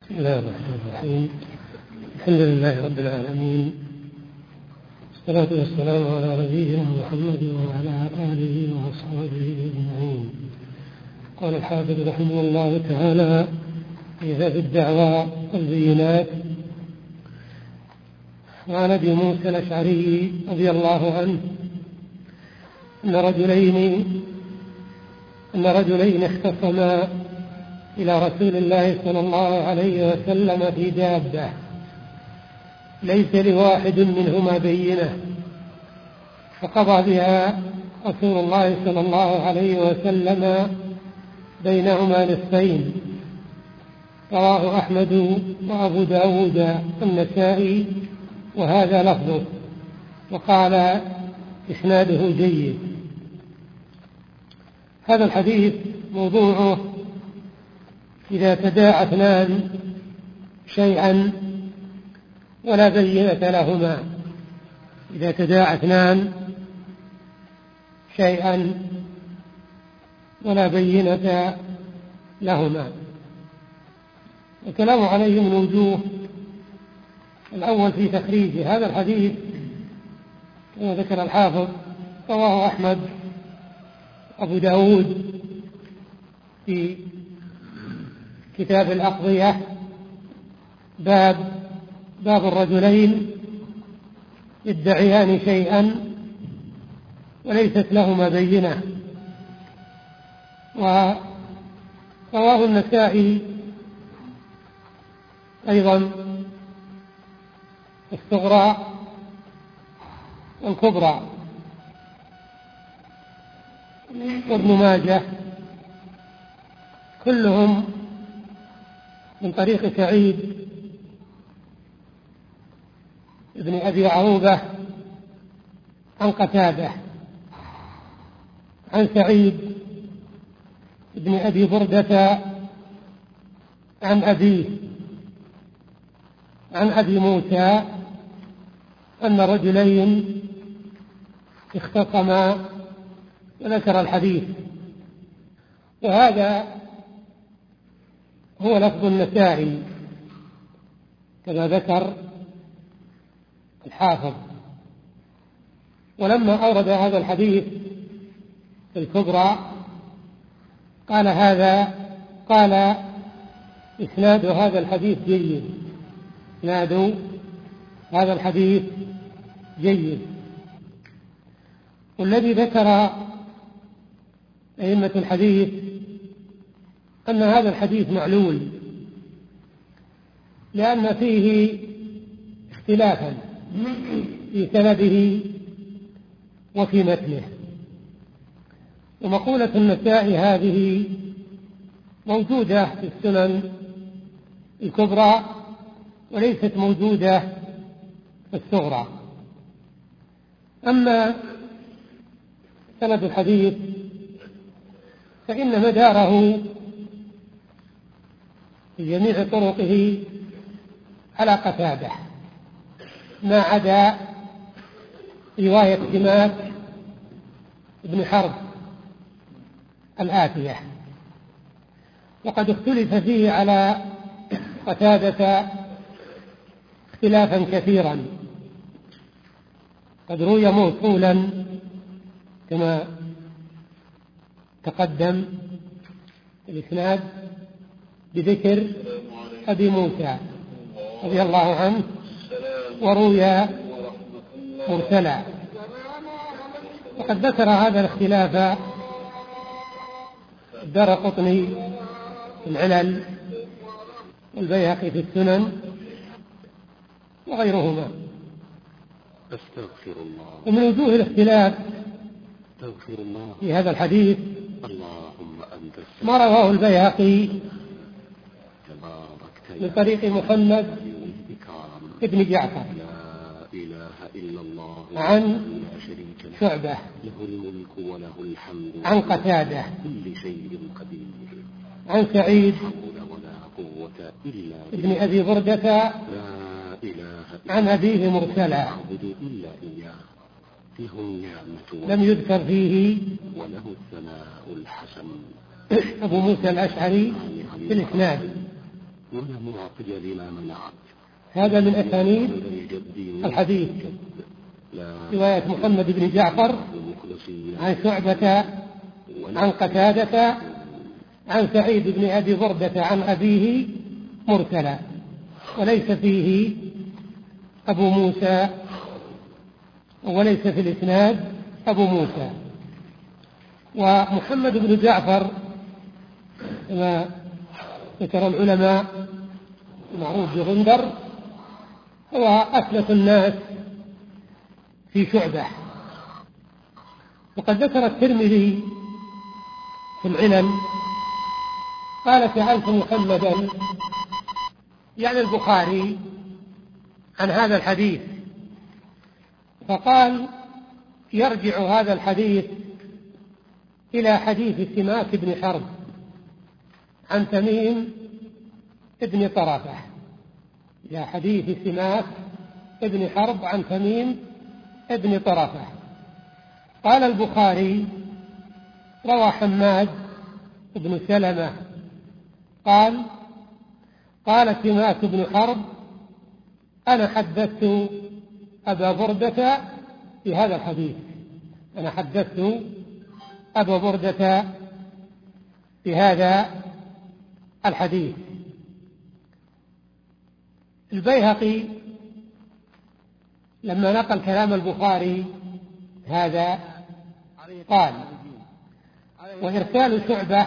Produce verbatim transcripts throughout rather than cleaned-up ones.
بسم الله الرحمن الرحيم. الحمد لله رب العالمين، والصلاة والسلام على نبينا محمد وعلى آله وأصحابه أجمعين. قال الحافظ رحمه الله تعالى في هذه الدعوى والبينات: وعن أبي موسى الأشعري رضي الله عنه أن رجلين أن رجلين اختصما إلى رسول الله صلى الله عليه وسلم في دابة ليس لواحد منهما بينة، فقضى بها رسول الله صلى الله عليه وسلم بينهما نصفين. رواه أحمد وأبو داود والنسائي وهذا لفظه، وقال إسناده جيد. هذا الحديث موضوعه: إذا تداعى اثنان شيئا ولا بينة لهما. إذا تداعى اثنان شيئا ولا بينة لهما. الكلام عليه من وجوه. الأول في تخريج هذا الحديث كما ذكر الحافظ: رواه أحمد أبو داود في كتاب الأقضية، باب باب الرجلين يدعيان شيئا وليست لهما بينة. ورواه النسائي أيضا الصغرى والكبرى، وابن ماجه، كلهم من طريق سعيد ابن أبي عروبة عن قتادة عن سعيد ابن أبي بردة عن أبيه عن أبي موسى أن رجلين اختصما، وذكر الحديث. وهذا هو لفظ النسائي كما ذكر الحافظ. ولما أورد هذا الحديث في الكبرى قال هذا قال إسناد هذا الحديث جيد. إسناد هذا الحديث جيد. والذي ذكر أئمة الحديث أن هذا الحديث معلول، لأن فيه اختلافا في سنده وفي متنه. ومقولة النسائي هذه موجودة في السنن الكبرى وليست موجودة في الصغرى. أما سند الحديث فإن مداره في جميع طرقه على قتادة، ما عدا رواية سماك بن حرب الآتية، وقد اختلف فيه على قتادة اختلافا كثيرا. قد روي موصولا كما تقدم الإسناد بذكر أبي موسى رضي الله عنه، وروي مرسلا. وقد ذكر هذا الاختلاف الدارقطني في العلل والبيهقي في السنن وغيرهما. أستغفر الله. ومن وجوه الاختلاف أستغفر الله في هذا الحديث اللهم أنت ما رواه البيهقي من طريق محمد ابن جعفر لا إله إلا الله عن شعبة له الملك وله الحمد عن قتادة كل شيء قدير عن سعيد ولا قوة إلا ابن أبي بردة لا إله عن أبيه مرسلا نعبد إلا إياه له النعمة لم يذكر فيه وله الثناء الحسن أبو موسى الأشعري في الإسناد. ولا معطي لما منعت. هذا من أسانيد الحديث، رواية محمد بن جعفر عن شعبة عن قتادة عن سعيد بن أبي بردة عن أبيه مرسلا، وليس فيه أبو موسى، وليس في الإسناد أبو موسى. ومحمد بن جعفر كما ذكر العلماء معروف بغندر، هو أثلث الناس في شعبة. وقد ذكر الترمذي في العلل قال سألت محمدا يعني البخاري عن هذا الحديث، فقال يرجع هذا الحديث إلى حديث سماك بن حرب عن تميم ابن طرفة، إلى حديث سماك ابن حرب عن تميم ابن طرفة. قال البخاري روى حماد بن سلمة قال قال سماك بن حرب أنا حدثت أبا بردة بهذا الحديث، أنا حدثت أبا بردة بهذا الحديث. البيهقي لما نقل كلام البخاري هذا قال وإرسال شعبة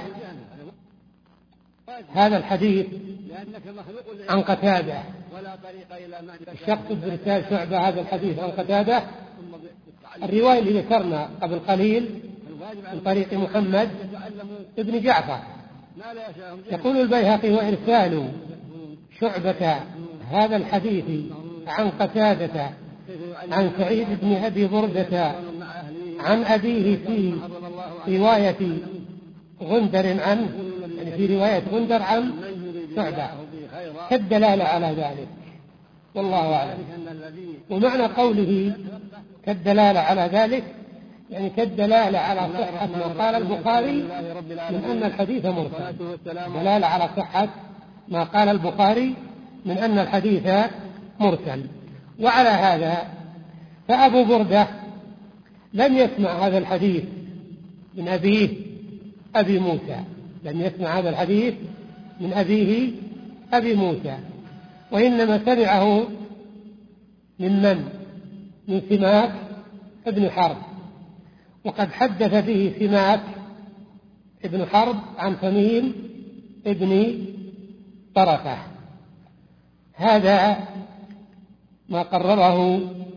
هذا الحديث عن قتادة، الشخص بإرسال شعبة هذا الحديث عن قتادة الرواية اللي ذكرنا قبل قليل من طريق محمد بن جعفر. يقول البيهقي وإرسال شعبة هذا الحديث عن قتادة عن سعيد بن أبي بردة عن أبيه في رواية غندر عنه، يعني في رواية غندر عن شعبة كالدلالة على ذلك، والله أعلم. ومعنى قوله كالدلالة على ذلك يعني كالدلالة على صحة ما قال البخاري من أن الحديث مرسل، دلالة على صحة ما قال البخاري من أن الحديث مرسل. وعلى هذا فأبو بردة لم يسمع هذا الحديث من أبيه أبي موسى، لم يسمع هذا الحديث من أبيه أبي موسى، وإنما سمعه ممن من سماك ابن حرب. وقد حدث به سماك ابن حرب عن تميم ابن طرفة. هذا ما قرره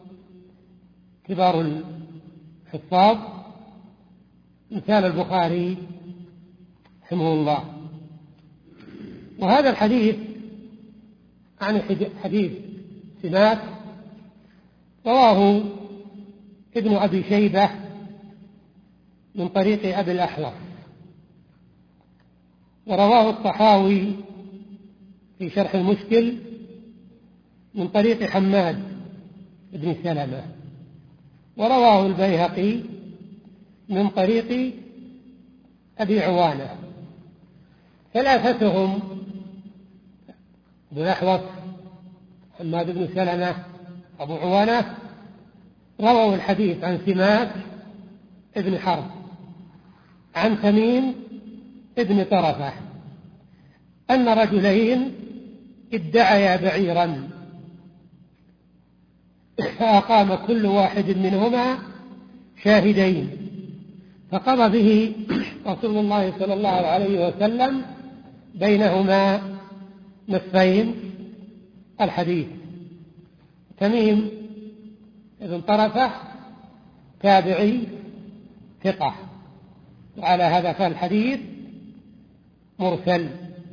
كبار الحفاظ مثال البخاري رحمه الله. وهذا الحديث عن حديث سماك رواه ابن أبي شيبة من طريق أبي الأحوص، ورواه الطحاوي في شرح المشكل من طريق حماد بن سلمة، ورواه البيهقي من طريق أبي عوانة. ثلاثتهم ابن الأحوص حماد بن سلمة أبو عوانة رووا الحديث عن سماك ابن حرب عن تميم ابن طرفة أن رجلين ادعيا بعيرا فأقام كل واحد منهما شاهدين فقضى به رسول الله صلى الله عليه وسلم بينهما نصفين الحديث. تميم ابن طرفة تابعي ثقة، وعلى هذا فالحديث مرسل.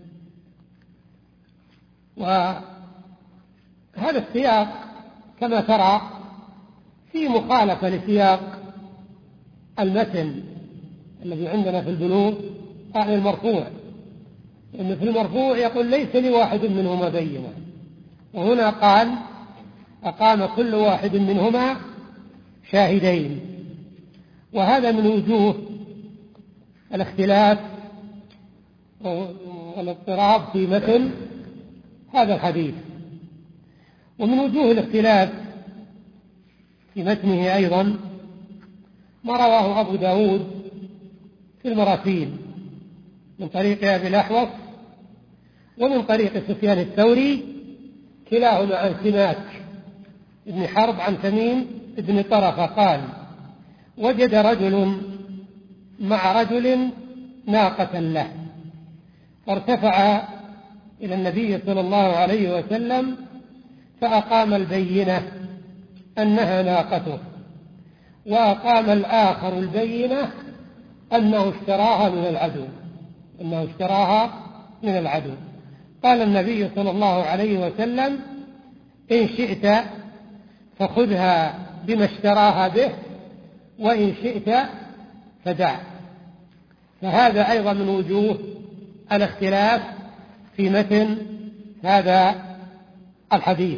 وهذا السياق كما ترى في مخالفة لسياق المتن الذي عندنا في البلوغ عن المرفوع، إن في المرفوع يقول ليس لواحد منهما بينة، وهنا قال أقام كل واحد منهما شاهدين. وهذا من وجوه الاختلاف والاضطراب في متن هذا الحديث. ومن وجوه الاختلاف في متنه أيضا ما رواه أبو داود في المراسيل من طريق أبي الأحوص ومن طريق سفيان الثوري كلاهما عن سماك بن حرب عن تميم بن طرفة قال: وجد رجل مع رجل ناقة له فارتفع إلى النبي صلى الله عليه وسلم فأقام البينة أنها ناقته، وأقام الآخر البينة أنه اشتراها من العدو أنه اشتراها من العدو قال النبي صلى الله عليه وسلم: إن شئت فخذها بما اشتراها به، وإن شئت فدع. فهذا أيضا من وجوه الاختلاف في متن هذا الحديث.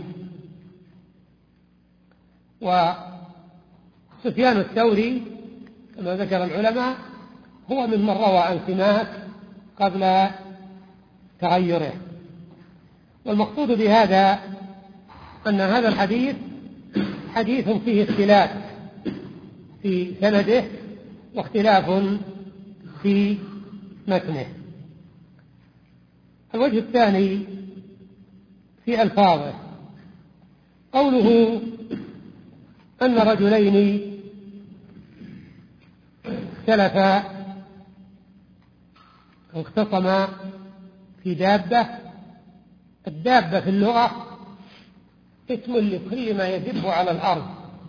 وسفيان الثوري كما ذكر العلماء هو ممن روى عن سماك قبل تغيره. والمقصود بهذا أن هذا الحديث حديث فيه اختلاف في سنده واختلاف في متنه. الوجه الثاني في ألفاظه قوله أن رجلين اختلفا واختصما في دابة. الدابة في اللغة اسم لكل ما يدب على الأرض،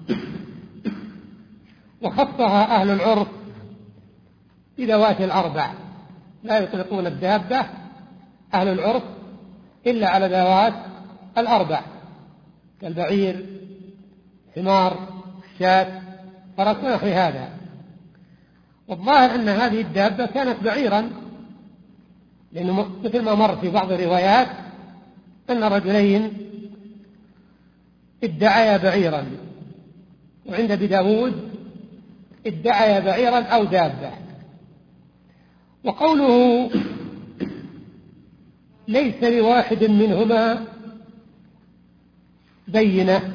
وخصها أهل العرف بذوات الأربع، لا يطلقون الدابة أهل العرف إلا على ذوات الأربع كالبعير، حمار، شاة، فرس ونحو هذا. والظاهر أن هذه الدابة كانت بعيرا، لأنه مثل ما مر في بعض الروايات أن رجلين ادعيا بعيرا، وعند ابي داود ادعيا بعيرا أو دابة. وقوله ليس لواحد منهما بينة،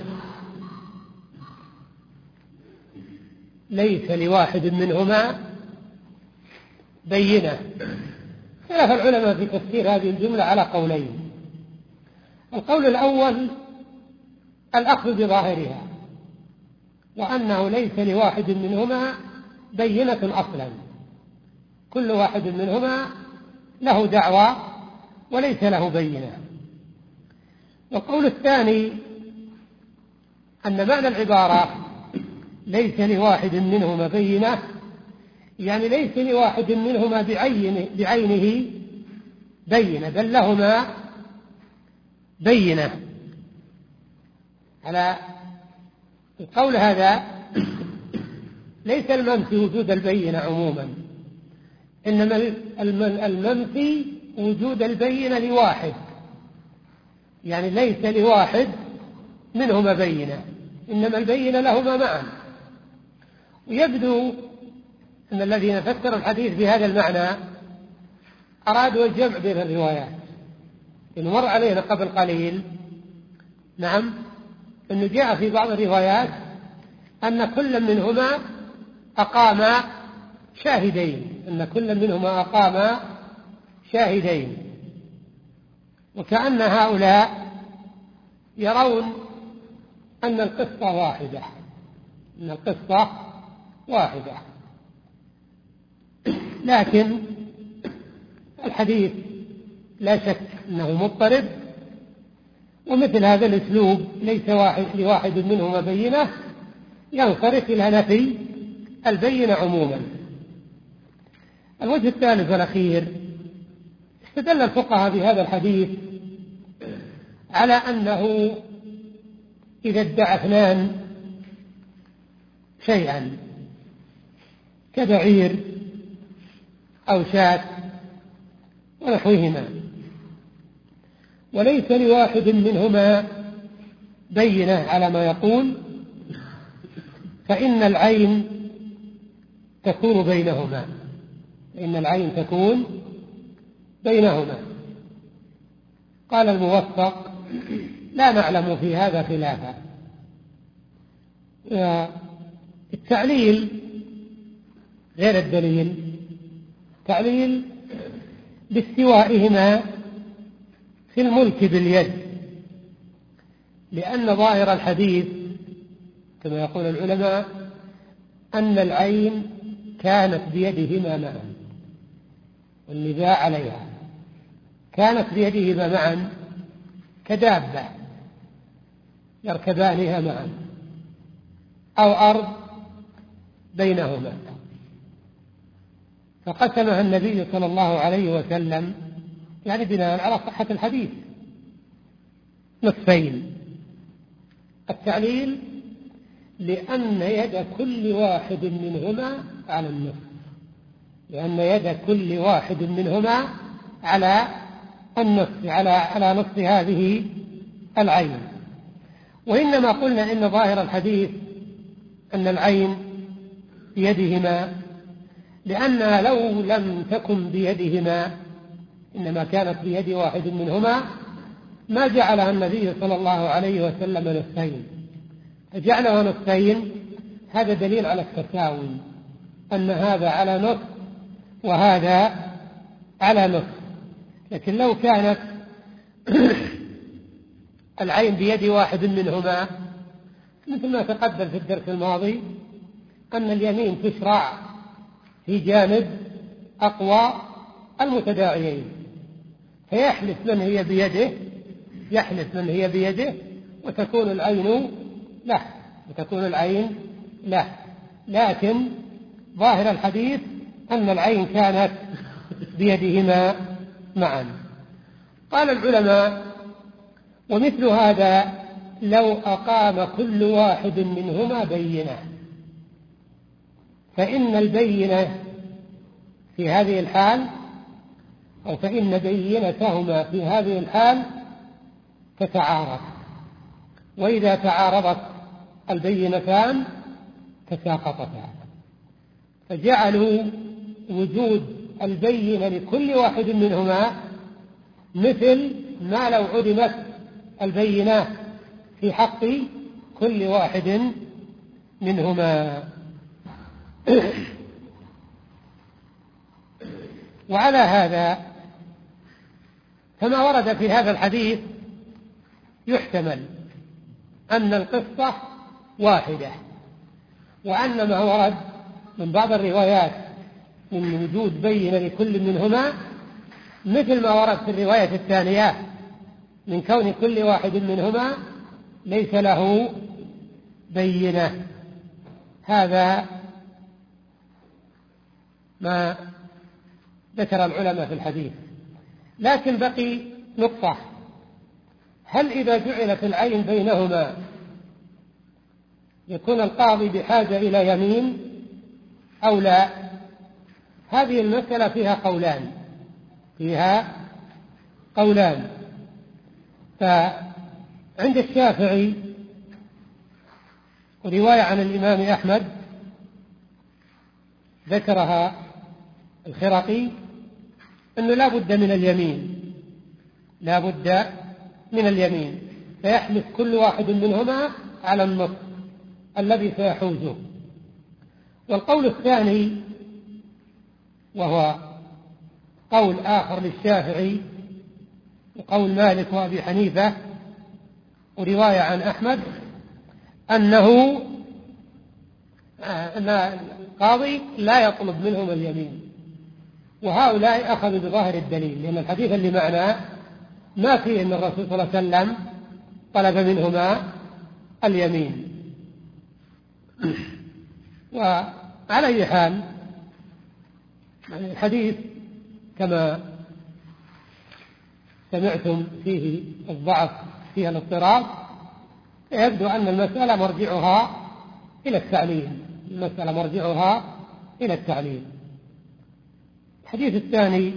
ليس لواحد منهما بينة، خلاف العلماء في تفسير هذه الجملة على قولين. القول الأول الأخذ بظاهرها، وأنه ليس لواحد منهما بينة أصلا، كل واحد منهما له دعوى وليس له بينة. والقول الثاني أن معنى العبارة ليس لواحد منهما بينة يعني ليس لواحد منهما بعينه, بعينه بينة، بل لهما بينة. على القول هذا ليس المنفي وجود البينة عموما، إنما المنفي وجود البينة لواحد، يعني ليس لواحد منهما بينة، إنما البينة لهما معا. ويبدو أن الذين فسروا الحديث بهذا المعنى أرادوا الجمع بين الروايات، إنه مر علينا قبل قليل نعم أنه جاء في بعض الروايات أن كل منهما أقام شاهدين أن كل منهما أقام شاهدين وكأن هؤلاء يرون أن القصة واحدة أن القصة واحدة لكن الحديث لا شك أنه مضطرب، ومثل هذا الأسلوب ليس واحد لواحد منهما بينة ينصرف إلى نفي البينة عموما. الوجه الثالث والأخير استدل الفقهاء بهذا الحديث على أنه إذا ادعى اثنان شيئا كبعير أو شاة ونحوهما وليس لواحد منهما بينة على ما يقول، فإن العين تكون بينهما فإن العين تكون بينهما قال الموفق: لا نعلم في هذا خلافا. التعليل غير الدليل، تعليل باستوائهما في الملك باليد، لأن ظاهر الحديث كما يقول العلماء أن العين كانت بيدهما معا، والنزاع عليها كانت بيدهما معا كدابة يركبانها معا، أو أرض بينهما، فقسمها النبي صلى الله عليه وسلم يعني بناء على صحة الحديث نصفين. التعليل لأن يد كل واحد منهما على النصف، لأن يد كل واحد منهما على النصف، على على نصف هذه العين. وإنما قلنا إن ظاهر الحديث أن العين بيدهما، لأنها لو لم تكن بيدهما إنما كانت بيد واحد منهما ما جعلها النبي صلى الله عليه وسلم نصفين، فجعلها نصفين هذا دليل على التساوي، أن هذا على نصف وهذا على نصف. لكن لو كانت العين بيد واحد منهما مثل ما تقدم في الدرس الماضي أن اليمين تشرع في جانب أقوى المتداعيين، فيحلف من هي بيده يحلف من هي بيده وتكون العين له وتكون العين له لكن ظاهر الحديث أن العين كانت بيدهما معا. قال العلماء: ومثل هذا لو أقام كل واحد منهما بينة، فإن البينة في هذه الحال أو فإن بينتهما في هذه الحال تتعارض، وإذا تعارضت البينتان تساقطتا، فجعلوا وجود البينة لكل واحد منهما مثل ما لو عدمت البينة في حق كل واحد منهما. وعلى هذا كما ورد في هذا الحديث يحتمل أن القصة واحدة، وأن ما ورد من بعض الروايات من وجود بينة لكل منهما مثل ما ورد في الرواية الثانية من كون كل واحد منهما ليس له بينة. هذا ما ذكر العلماء في الحديث. لكن بقي نقطة: هل إذا جعلت العين بينهما يكون القاضي بحاجة إلى يمين أو لا؟ هذه المسألة فيها قولان فيها قولان فعند الشافعي ورواية عن الإمام أحمد ذكرها الخرقي أنه لا بد من اليمين لا بد من اليمين فيحلف كل واحد منهما على النص الذي سيحوزه. والقول الثاني وهو قول آخر للشافعي وقول مالك وأبي حنيفة ورواية عن أحمد أنه أن القاضي لا يطلب منهم اليمين، وهؤلاء أخذوا بظاهر الدليل، لأن الحديث اللي معناه ما فيه أن الرسول صلى الله عليه وسلم طلب منهما اليمين. وعلى أي حال الحديث كما سمعتم فيه الضعف فيها الاضطراب، يبدو أن المسألة مرجعها إلى التعليل المسألة مرجعها إلى التعليل. الحديث الثاني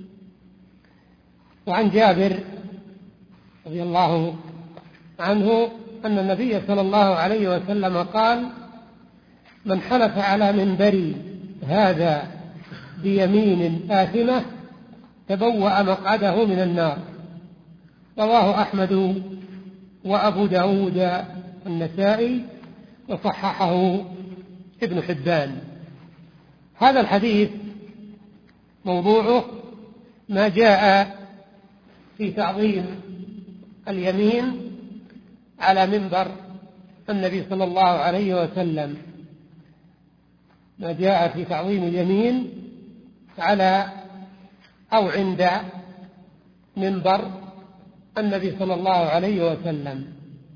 وعن جابر رضي الله عنه أن النبي صلى الله عليه وسلم قال: من حلف على منبري هذا بيمين آثمة تبوأ مقعده من النار. رواه أحمد وأبو داود النسائي وصححه ابن حبان. هذا الحديث موضوعه ما جاء في تعظيم اليمين على منبر النبي صلى الله عليه وسلم، ما جاء في تعظيم اليمين على أو عند منبر النبي صلى الله عليه وسلم.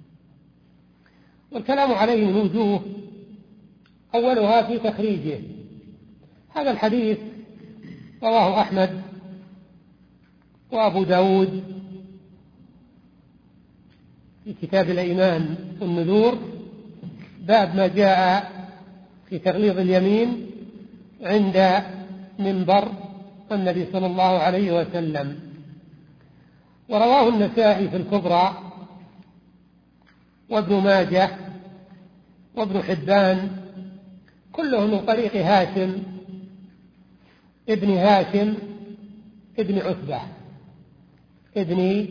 والكلام عليه من وجوه، أولها في تخريجه. هذا الحديث رواه أحمد وأبو داود في كتاب الأيمان والنذور، باب ما جاء في تغليظ اليمين عند منبر النبي صلى الله عليه وسلم. ورواه النسائي في الكبرى وابن ماجه وابن حبان، كلهم من طريق هاشم ابن هاشم ابن عتبة ابن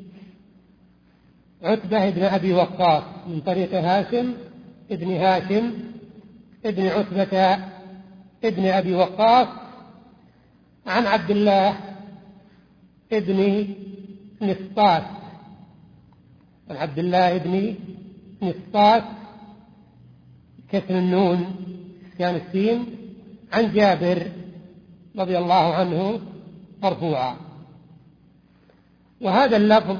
عتبة ابن أبي وقاص، من طريق هاشم ابن هاشم ابن عتبة ابن أبي وقاص عن عبد الله ابن نسطاس، عن عبد الله ابن نسطاس كسر النون كان السين، عن جابر رضي الله عنه مرفوعا. وهذا اللفظ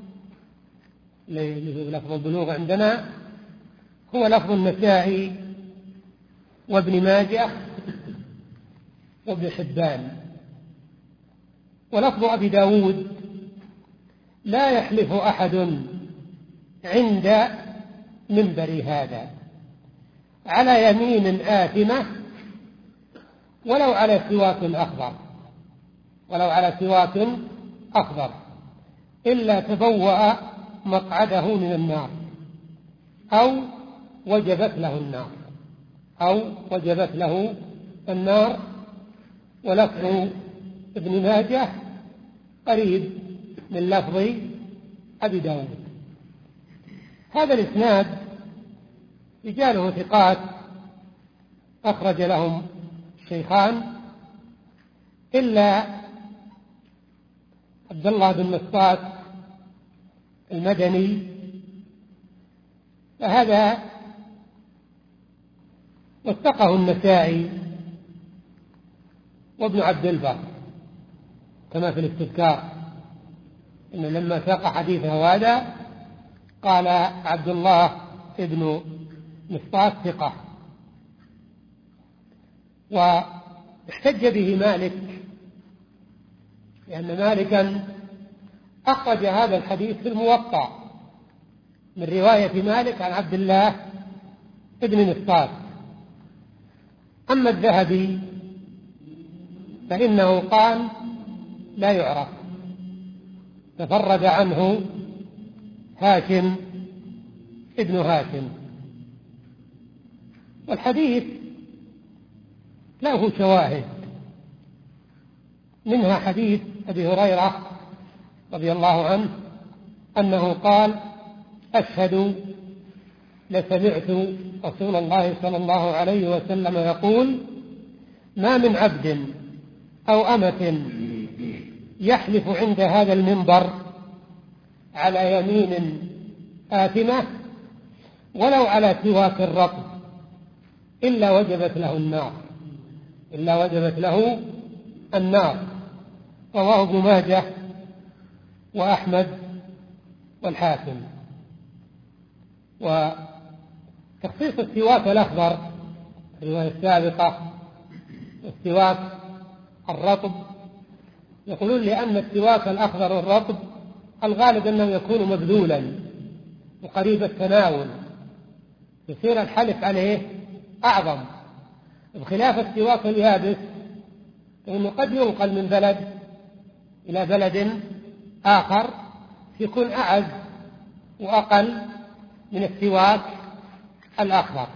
لفظ البلوغ عندنا هو لفظ النسائي وابن ماجه وابن حبان. ولفظ أبي داود: لا يحلف أحد عند منبر هذا على يمين آثمة ولو على سواك أخضر ولو على سواك أخضر إلا تبوأ مقعده من النار أو وجبت له النار أو وجبت له النار. ولفظ ابن ماجه قريب من لفظ أبي داود. هذا الإسناد رجاله ثقات أخرج لهم الشيخان إلا عبد الله بن مسعود المدني، فهذا وثقه النسائي وابن عبد البر كما في الاستذكار، إن لما ساق حديثه هذا قال عبد الله ابن مسعود ثقة. واحتج به مالك، لأن مالكا أخرج هذا الحديث في الموطأ من رواية مالك عن عبد الله ابن مسعود. أما الذهبي فإنه قال لا يعرف، تفرد عنه هاشم ابن هاشم. والحديث له شواهد، منها حديث أبي هريرة رضي الله عنه أنه قال: أشهد لسمعت رسول الله صلى الله عليه وسلم يقول: ما من عبد أو أمة يحلف عند هذا المنبر على يمين آثمة ولو على سواك الرطب إلا وجبت له النار إلا وجبت له النار. رواه ابن ماجه وأحمد والحاكم. وتخصيص السواك الأخضر الرواية السابقة السواك الرطب، يقولون لأن السواك الأخضر والرطب الغالب أنه يكون مبذولا وقريب التناول، يصير الحلف عليه أعظم، بخلاف السواك اليابس فإنه قد ينقل من بلد إلى بلد آخر يكون أعز وأقل من السواك الأخضر.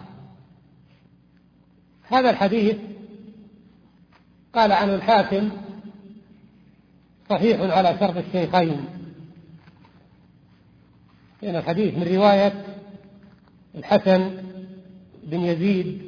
هذا الحديث قال عنه الحاكم: صحيح على شرط الشيخين، لأن الحديث من رواية الحسن بن يزيد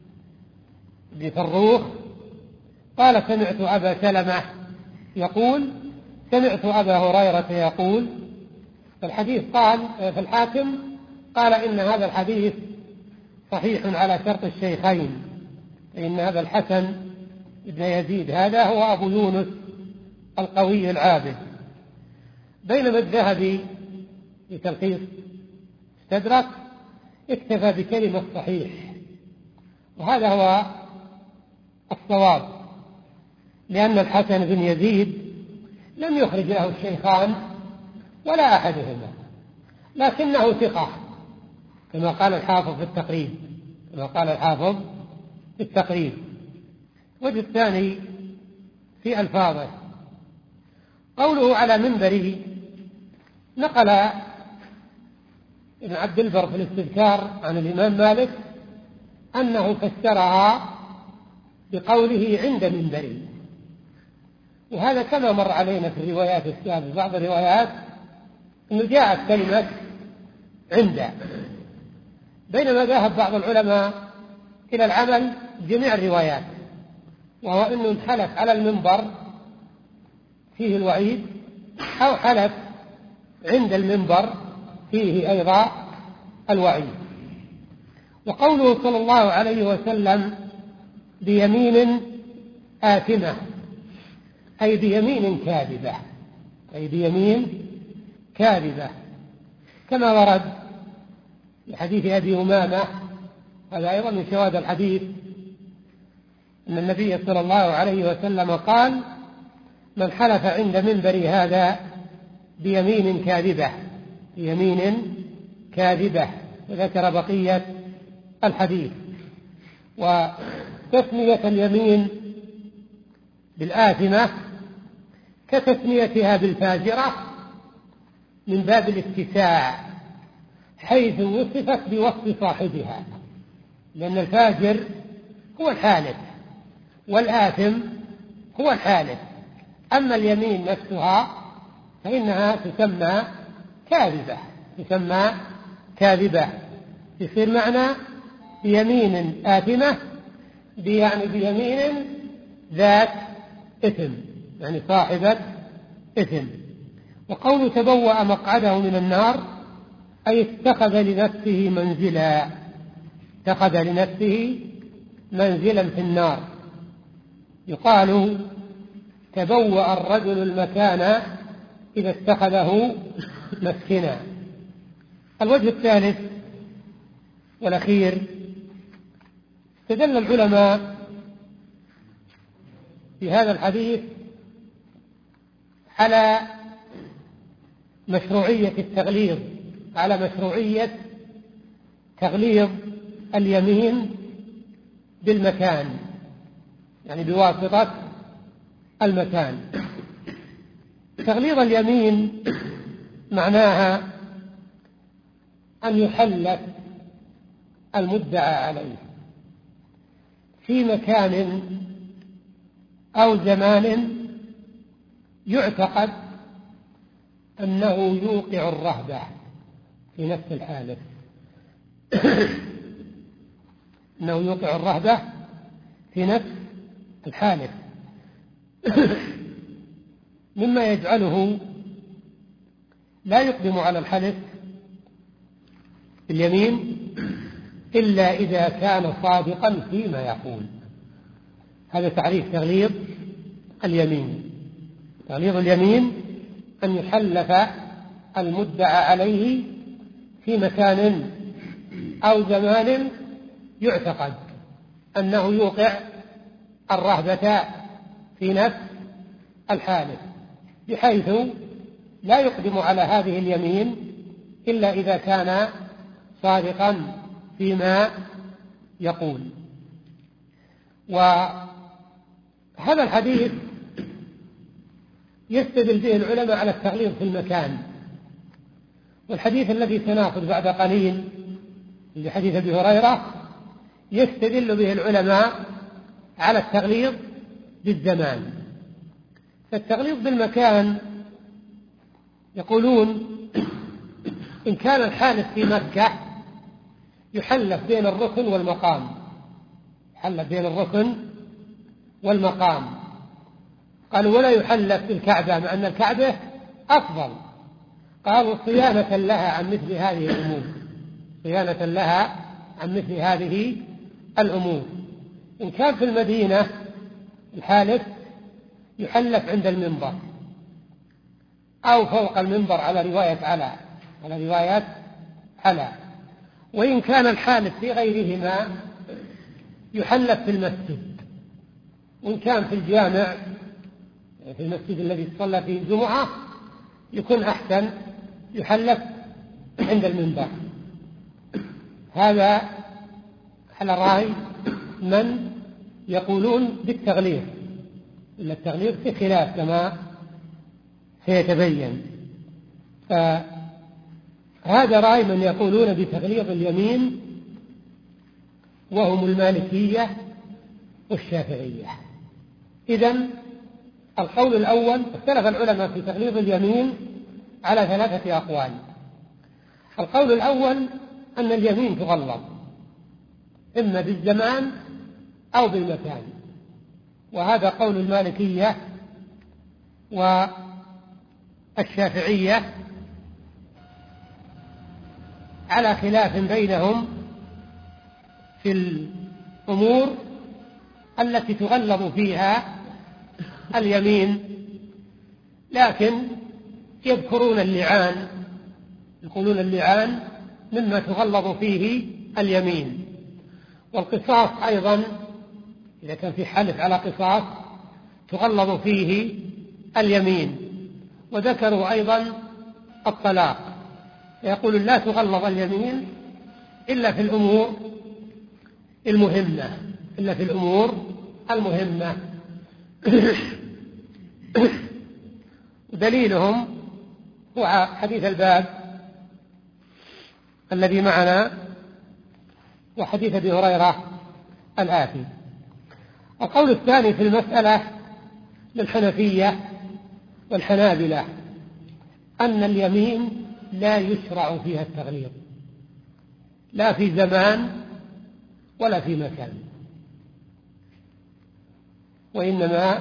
بن فروخ قال سمعت أبا سلمة يقول سمعت أبا هريرة يقول. الحديث قال في الحاكم قال إن هذا الحديث صحيح على شرط الشيخين، إن هذا الحسن بن يزيد هذا هو أبو يونس القوي العابد. بينما الذهبي في تلخيص استدرك اكتفى بكلمة صحيح، وهذا هو الصواب، لأن الحسن بن يزيد لم يخرج له الشيخان ولا أحدهما، لكنه ثقة كما قال الحافظ في التقريب كما قال الحافظ في التقريب. الوجه الثاني في ألفاظه قوله على منبره، نقل ابن عبد البر في الاستذكار عن الإمام مالك أنه فسرها بقوله عند منبره، وهذا كما مر علينا في الروايات السابقة بعض الروايات أنه جاءت كلمة عند، بينما ذهب بعض العلماء إلى العمل بجميع الروايات، وهو أنه انحلف على المنبر فيه الوعيد، أو حلف عند المنبر فيه أيضا الوعيد. وقوله صلى الله عليه وسلم بيمين آثمة أي بيمين كاذبة أي بيمين كاذبة، كما ورد في حديث أبي أمامة، هذا أيضا من شواهد الحديث، أن النبي صلى الله عليه وسلم قال من حلف عند منبر هذا بيمين كاذبة بيمين كاذبة، وذكر بقية الحديث. وتسمية اليمين بالآثمة كتسميتها بالفاجرة من باب الاتساع، حيث وصفت بوصف صاحبها، لأن الفاجر هو الحالف والآثم هو الحالف، أما اليمين نفسها فإنها تسمى كاذبة تسمى كاذبة يصير معنى بيمين آثمة يعني بيمين ذات إثم، يعني صاحبة إثم. وقول تبوأ مقعده من النار أي اتخذ لنفسه منزلا اتخذ لنفسه منزلا في النار. يقال تبوأ الرجل المكان إذا اتخذه مسكنا. الوجه الثالث والأخير، استدل العلماء في هذا الحديث على مشروعية التغليظ على مشروعية تغليظ اليمين بالمكان، يعني بواسطة المكان. تغليظ اليمين معناها أن يحلف المدعى عليه في مكان أو زمان يعتقد أنه يوقع الرهبة في نفس الحالف أنه يوقع الرهبة في نفس الحالف مما يجعله لا يقدم على الحلف باليمين إلا إذا كان صادقا فيما يقول. هذا تعريف تغليظ اليمين. تغليظ اليمين أن يحلف المدعى عليه في مكان أو زمان يعتقد أنه يوقع الرهبة في نفس الحالف، بحيث لا يقدم على هذه اليمين إلا إذا كان صادقا فيما يقول. وهذا الحديث يستدل به العلماء على التغليظ في المكان، والحديث الذي سنأخذ بعد قليل اللي حديث أبي هريرة يستدل به العلماء على التغليظ بالزمان. فالتغليظ بالمكان يقولون إن كان الحالف في مكة يحلف بين الركن والمقام، يحلف بين الركن والمقام. قالوا ولا يحلف بالكعبة مع أن الكعبة أفضل، قالوا صيانة لها عن مثل هذه الأمور، صيانة لها عن مثل هذه الأمور. إن كان في المدينة الحالف يحلف عند المنبر أو فوق المنبر على رواية على على رواية على. وإن كان الحالف في غيرهما يحلف في المسجد، وإن كان في الجامع في المسجد الذي تصلى فيه الجمعة يكون أحسن يحلف عند المنبر. هذا على رأي من يقولون بالتغليظ، إلا التغليظ في خلاف كما سيتبين. فهذا رأي من يقولون بتغليظ اليمين وهم المالكية والشافعية. إذن القول الأول، اختلف العلماء في تغليظ اليمين على ثلاثة أقوال. القول الأول أن اليمين تغلظ إما بالزمان أو بالمكان، وهذا قول المالكية والشافعية على خلاف بينهم في الأمور التي تغلظ فيها اليمين، لكن يذكرون اللعان، يقولون اللعان مما تغلظ فيه اليمين. والقصاص أيضا إذا كان في حلف على قصاص تغلظ فيه اليمين. وذكروا أيضا الطلاق، يقول لا تغلظ اليمين إلا في الأمور المهمة، إلا في الأمور المهمة. دليلهم هو حديث الباب الذي معنا وحديث أبي هريرة الآتي. القول الثاني في المسألة للحنفية والحنابلة أن اليمين لا يشرع فيها التغليظ، لا في زمان ولا في مكان، وإنما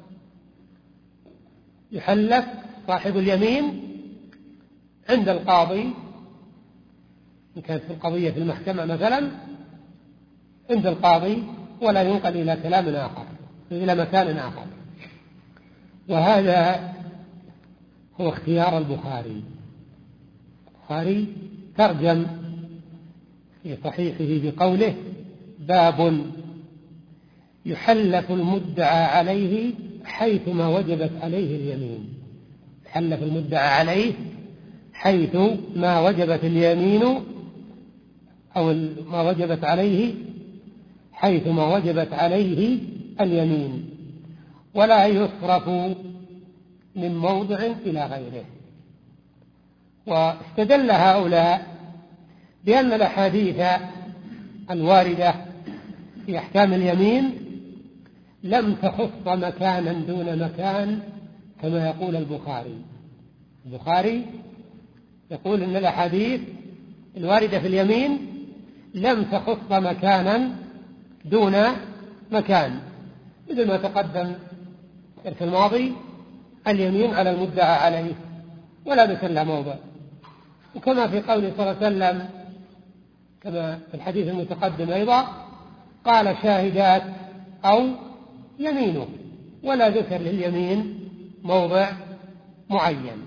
يحلف صاحب اليمين عند القاضي إن كانت في القضية في المحكمة مثلا، عند القاضي، ولا ينقل إلى كلام آخر إلى مكان آخر. وهذا هو اختيار البخاري. البخاري ترجم في صحيحه بقوله باب يحلف المدعى عليه حيثما وجبت عليه اليمين. يحلف المدعى عليه حيث ما وجبت اليمين أو ما وجبت عليه حيث ما وجبت عليه اليمين، ولا يصرف من موضع إلى غيره. واستدل هؤلاء بأن الأحاديث الواردة في أحكام اليمين لم تخص مكانا دون مكان كما يقول البخاري. البخاري يقول أن الأحاديث الواردة في اليمين لم تخص مكانا دون مكان، مثل ما تقدم في الماضي اليمين على المدعى عليه ولا ذكر له موضع. وكما في قوله صلى الله عليه وسلم كما في الحديث المتقدم أيضا قال شاهدات أو يمينه، ولا ذكر لليمين موضع معين.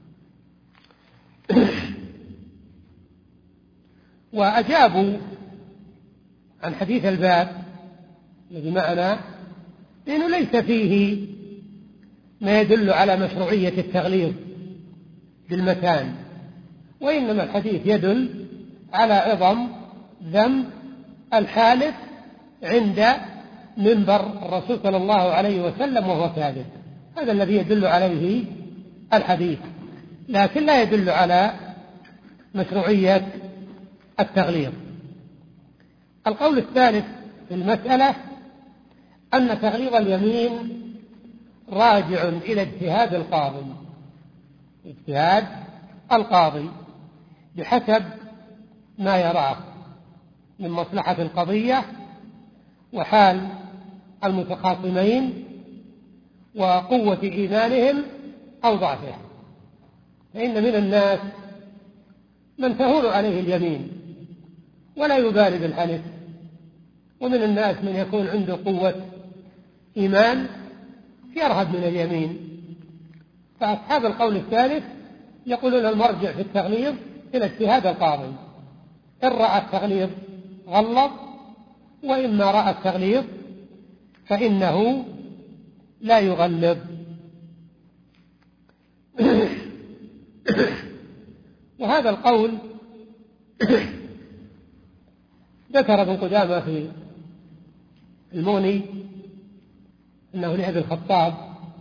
وأجابوا عن حديث الباب الذي معنا لأنه ليس فيه ما يدل على مشروعية التغليظ بالمكان، وإنما الحديث يدل على عظم ذنب الحالف عند منبر الرسول صلى الله عليه وسلم وهو كاذب. هذا الذي يدل عليه الحديث، لكن لا يدل على مشروعية التغليظ. القول الثالث في المسألة أن تغليظ اليمين راجع إلى اجتهاد القاضي، اجتهاد القاضي، بحسب ما يراه من مصلحة القضية وحال المتخاصمين وقوة إيمانهم أو ضعفه. فإن من الناس من تهون عليه اليمين ولا يبالي بالحلف، ومن الناس من يكون عنده قوة إيمان يرهب من اليمين. فأصحاب القول الثالث يقولون المرجع في التغليظ إلى اجتهاد القاضي، إن رأى التغليظ غلظ، وإما رأى التغليظ فإنه لا يغلظ. وهذا القول ذكر ابن قدامة في المغني أنه لأبي الخطاب،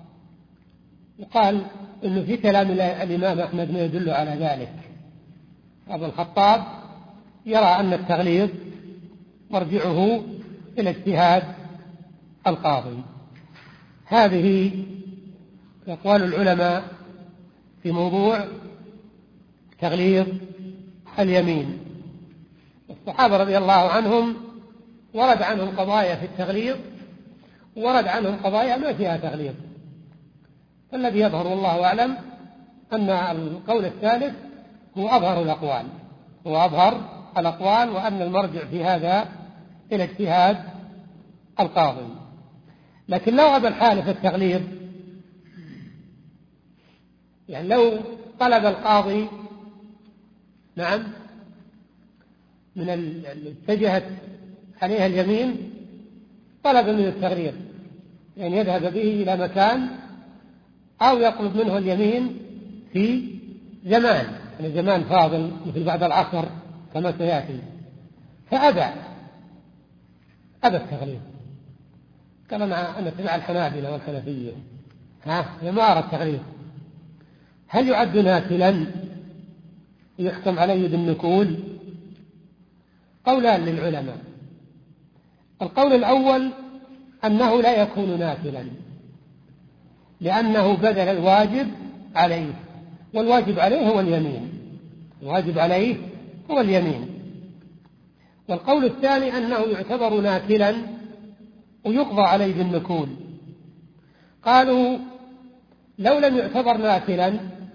وقال إنه في كلام الإمام أحمد ما يدل على ذلك. أبو الخطاب يرى أن التغليظ مرجعه إلى اجتهاد القاضي. هذه أقوال العلماء في موضوع تغليظ اليمين. الصحابة رضي الله عنهم ورد عنهم قضايا في التغليظ، ورد عنهم قضايا ما فيها تغليظ. فالذي يظهر والله أعلم أن القول الثالث هو أظهر الأقوال، هو أظهر الأقوال، وأن المرجع في هذا إلى اجتهاد القاضي. لكن لو أبى الحالف التغليظ، يعني لو طلب القاضي نعم من اللي اتجهت عليها اليمين طلب منه التغليظ، يعني يذهب به إلى مكان أو يطلب منه اليمين في زمان، يعني زمان فاضل مثل بعد العصر كما سيأتي، فأبى أبى التغليظ، قال أنا أنا تبع الحنابلة والحنفية، ها ما أرى التغليظ. هل يعد ناكلا يحكم عليه بالنكول؟ قولان للعلماء. القول الأول أنه لا يكون ناكلا لأنه بدل الواجب عليه، والواجب عليه هو اليمين، الواجب عليه هو اليمين. والقول الثاني أنه يعتبر ناكلا ويقضى عليه بالنكول. قالوا لو لم يعتبر ناكلا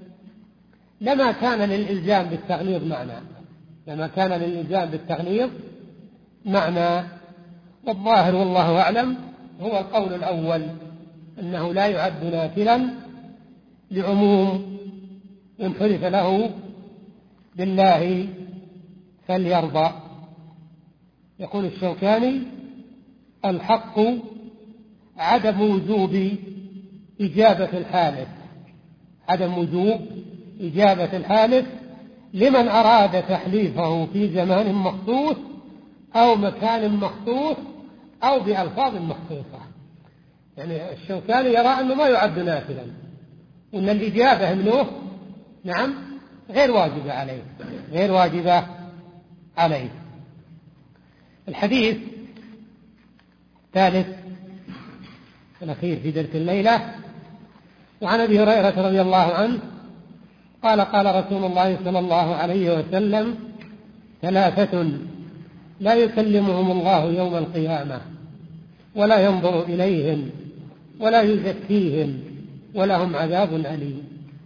لما كان للإلزام بالتغليظ معنى، لما كان للإلزام بالتغليظ معنى. والظاهر والله أعلم هو القول الأول، أنه لا يعد ناكلا لعموم إن حلف له بالله فليرضى. يقول الشوكاني الحق عدم وجوب إجابة الحالف، عدم وجوب إجابة الحالف لمن أراد تحليفه في زمان مخصوص أو مكان مخصوص أو بألفاظ مخصوصة. يعني الشوكاني يرى أنه ما يعد نافلا، وأن الإجابة منه نعم غير واجبة عليه، غير واجبة عليه. الحديث الثالث الأخير في درس الليلة، وعن أبي هريرة رضي الله عنه قال قال رسول الله صلى الله عليه وسلم ثلاثة لا يكلمهم الله يوم القيامة ولا ينظر إليهم ولا يزكيهم ولهم عذاب أليم: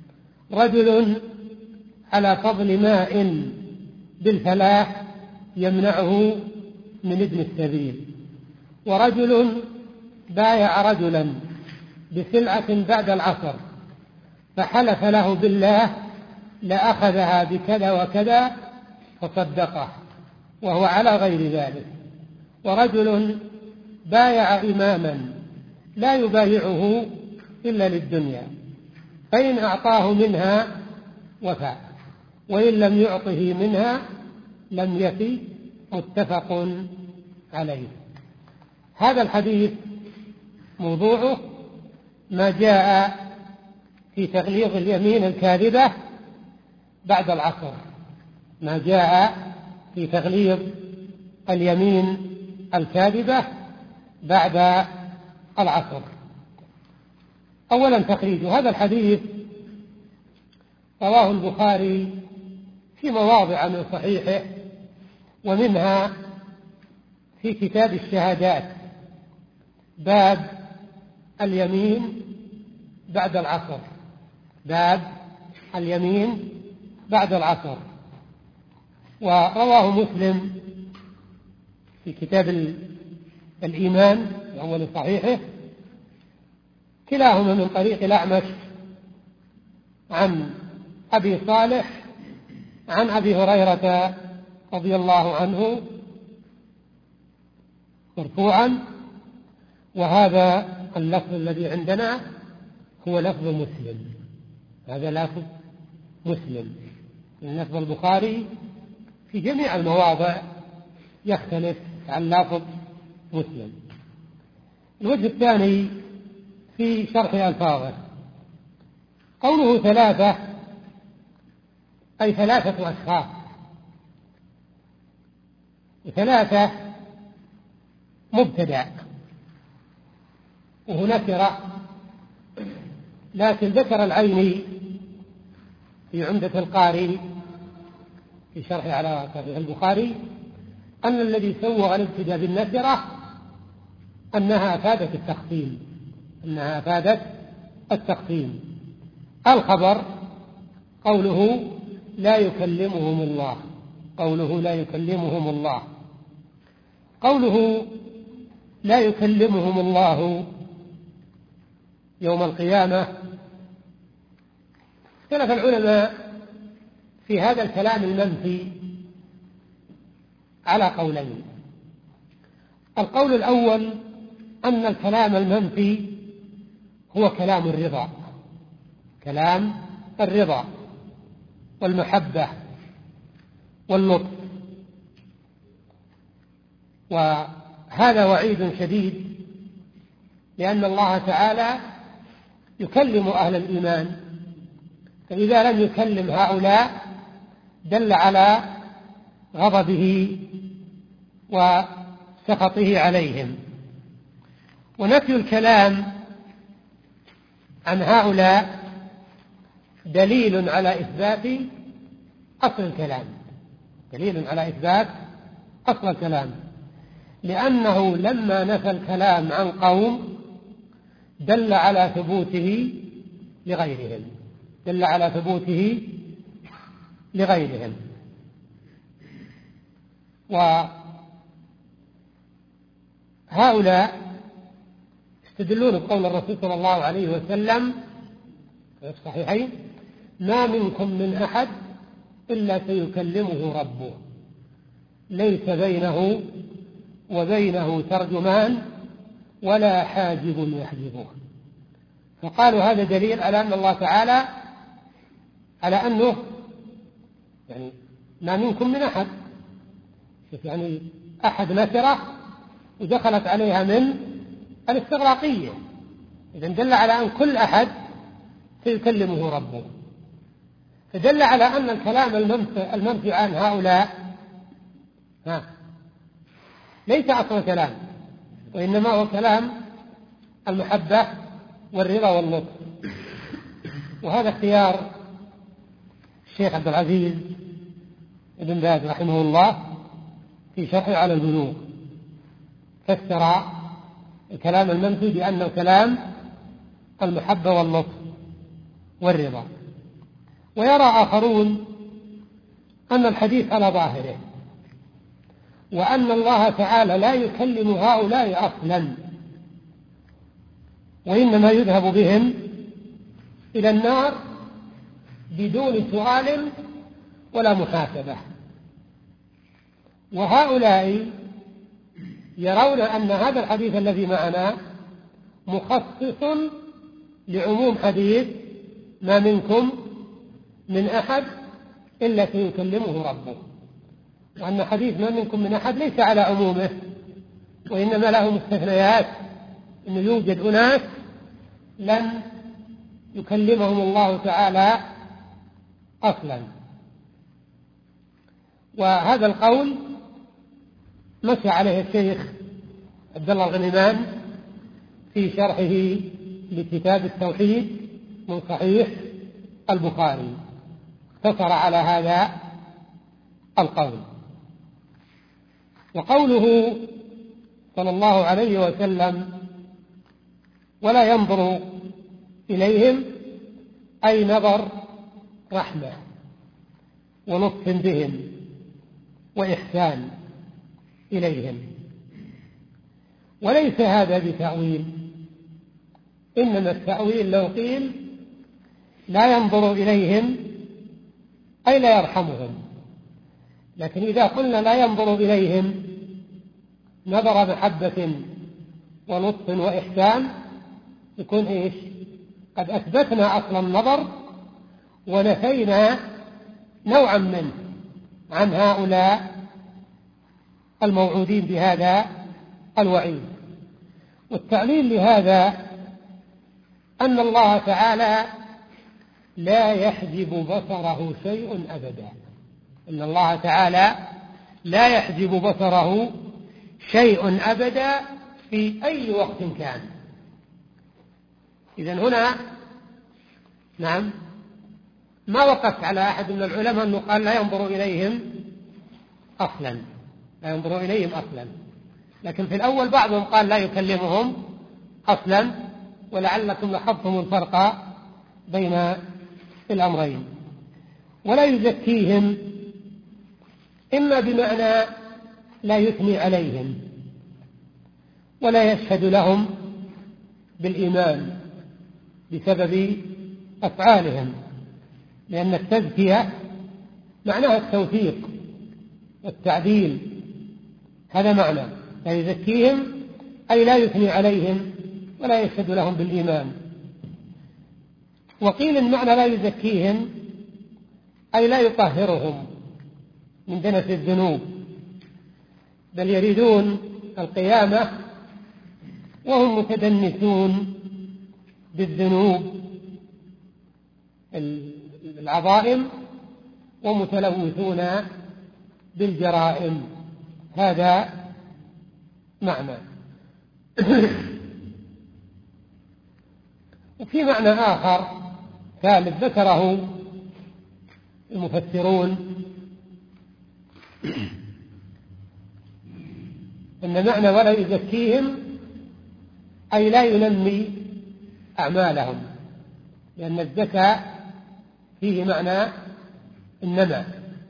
رجل على فضل ماء بالفلاح يمنعه من ابن السبيل، ورجل بايع رجلا بسلعة بعد العصر فحلف له بالله لأخذها بكذا وكذا فصدقه وهو على غير ذلك، ورجل بايع إماما لا يبايعه إلا للدنيا فإن أعطاه منها وفى وإن لم يعطه منها لم يفي، متفق عليه. هذا الحديث موضوعه ما جاء في تغليظ اليمين الكاذبة بعد العصر، ما جاء في تغليظ اليمين الكاذبة بعد العصر. أولا تخريج هذا الحديث رواه البخاري في مواضع من صحيحه، ومنها في كتاب الشهادات باب اليمين بعد العصر، باب اليمين بعد العصر. ورواه مسلم في كتاب الإيمان في أول صحيحه، كلاهما من طريق الأعمش عن أبي صالح عن أبي هريرة رضي الله عنه مرفوعا. وهذا اللفظ الذي عندنا هو لفظ مسلم، هذا لفظ مسلم. لفظ البخاري في جميع المواضع يختلف عن لفظ مسلم. الوجه الثاني في شرح ألفاظه، قوله ثلاثة أي ثلاثة أشخاص، وثلاثة مبتدأ وهو نكرة، لكن ذكر العيني في عمدة القاري في شرح على صحيح البخاري أن الذي سوغ الابتداء بالنكرة أنها أفادت التقسيم، أنها أفادت التقسيم. الخبر قوله لا يكلمهم الله، قوله لا يكلمهم الله، قوله لا يكلمهم الله يوم القيامة. اختلف العلماء في هذا الكلام المنفي على قولين. القول الأول أن الكلام المنفي هو كلام الرضا، كلام الرضا والمحبة واللطف، وهذا وعيد شديد، لأن الله تعالى يكلم أهل الإيمان، فإذا لم يكلم هؤلاء دل على غضبه وسخطه عليهم. ونفي الكلام عن هؤلاء دليل على إثبات أصل الكلام، دليل على إثبات أصل الكلام، لأنه لما نفى الكلام عن قوم دل على ثبوته لغيرهم، دل على ثبوته لغيرهم. وهؤلاء يستدلون بقول الرسول صلى الله عليه وسلم في الصحيحين: ما منكم من أحد إلا سيكلمه ربه، ليس بينه وبينه ترجمان ولا حاجب يحجبه. فقالوا هذا دليل على أن الله تعالى على أنه يعني ما منكم من أحد، يعني أحد نكرة ودخلت عليها من الاستغراقية، إذن دل على أن كل أحد سيكلمه ربه، فدل على أن الكلام المنفي عن هؤلاء ها ليس أصل كلام، وإنما هو كلام المحبة والرضا واللطف. وهذا اختيار الشيخ عبد العزيز بن باز رحمه الله في شرحه على البلوغ، فسر الكلام المنفي بأنه كلام المحبة واللطف والرضا. ويرى آخرون أن الحديث على ظاهره، وأن الله تعالى لا يكلم هؤلاء أصلا، وإنما يذهب بهم إلى النار بدون سؤال ولا محاسبة. وهؤلاء يرون أن هذا الحديث الذي معنا مخصص لعموم حديث ما منكم من أحد إلا سيكلمه ربه، وأن حديث ما منكم من أحد ليس على عمومه، وإنما له مستثنيات، أنه يوجد أناس لن يكلمهم الله تعالى أصلا. وهذا القول مشى عليه الشيخ عبد الله الغنيمان في شرحه لكتاب التوحيد من صحيح البخاري، اقتصر على هذا القول. وقوله صلى الله عليه وسلم ولا ينظر إليهم أي نظر رحمة ولطف بهم وإحسان إليهم، وليس هذا بتأويل، إنما التأويل لو قيل لا ينظر إليهم أي لا يرحمهم، لكن إذا قلنا لا ينظر إليهم نظر محبة ولطف وإحسان يكون إيش؟ قد أثبتنا أصل النظر ونفينا نوعا منه عن هؤلاء الموعودين بهذا الوعيد. والتعليل لهذا أن الله تعالى لا يحجب بصره شيء أبدا، إن الله تعالى لا يحجب بصره شيء أبدا في أي وقت كان. إذن هنا نعم ما وقف على أحد من العلماء أنه قال لا ينظر إليهم أصلا، لا ينظر إليهم أصلا، لكن في الأول بعضهم قال لا يكلمهم أصلا، ولعلكم لاحظتم الفرق بين الأمرين. ولا يزكيهم إما بمعنى لا يثني عليهم ولا يشهد لهم بالإيمان بسبب أفعالهم، لأن التزكية معناها التوثيق والتعديل، هذا معنى لا يزكيهم أي لا يثني عليهم ولا يشهد لهم بالإيمان. وقيل المعنى لا يزكيهم أي لا يطهرهم من دنس الذنوب، بل يريدون القيامة وهم متدنسون بالذنوب العظائم ومتلوثون بالجرائم، هذا معنى. وفي معنى آخر ثالث ذكره المفسرون أن معنى ولا يزكيهم أي لا ينمي أعمالهم، لأن الزكاة فيه معنى النمى.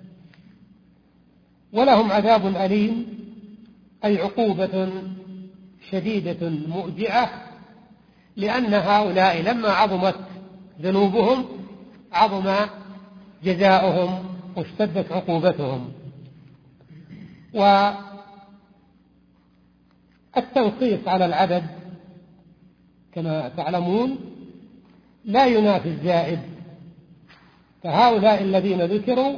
ولهم عذاب أليم أي عقوبة شديدة مؤجعة، لأن هؤلاء لما عظمت ذنوبهم عظم جزاؤهم واشتدت عقوبتهم. والتنقيص على العدد كما تعلمون لا ينافي الزائد، فهؤلاء الذين ذكروا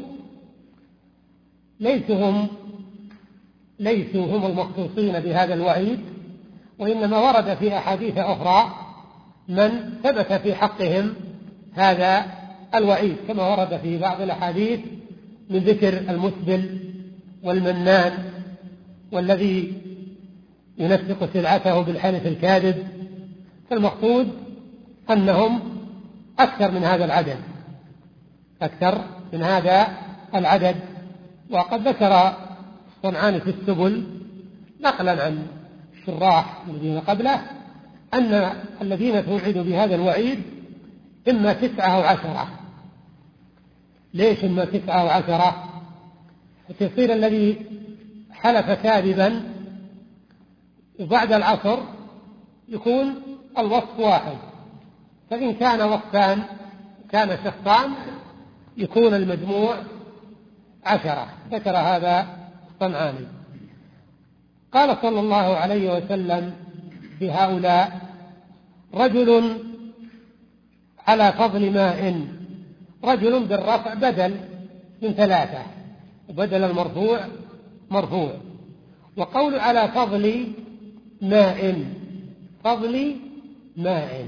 ليسوا هم ليسوا هم المخصوصين بهذا الوعيد، وإنما ورد في أحاديث أخرى من ثبت في حقهم هذا الوعيد، كما ورد في بعض الأحاديث من ذكر المسبل والمنان والذي ينفق سلعته بالحلف الكاذب. فالمقصود أنهم أكثر من هذا العدد أكثر من هذا العدد وقد ذكر الصنعاني في السبل نقلا عن الشراح الذين قبله أن الذين توعدوا بهذا الوعيد إما تسعة أو عشرة. ليش إما تسعة أو عشرة؟ فتصير الذي حلف كاذبا بعد العصر يكون الوصف واحد، فإن كان وصفان كان شخصان يكون المجموع عشرة. ذكر هذا الصنعاني. قال صلى الله عليه وسلم في هؤلاء رجل على فضل ماء، رجل بالرفع بدل من ثلاثة، وبدل المرفوع مرفوع. وقول على فضل ماء، فضل ماء،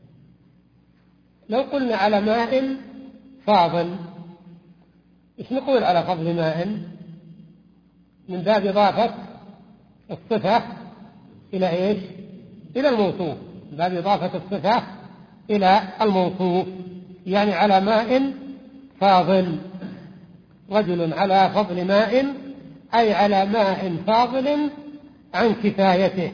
لو قلنا على ماء فاضل إيش نقول على فضل ماء؟ من باب إضافة الصفة إلى إيش؟ إلى الموصوف، من باب إضافة الصفة إلى الموصوف، يعني على ماء فاضل. رجل على فضل ماء أي على ماء فاضل عن كفايته.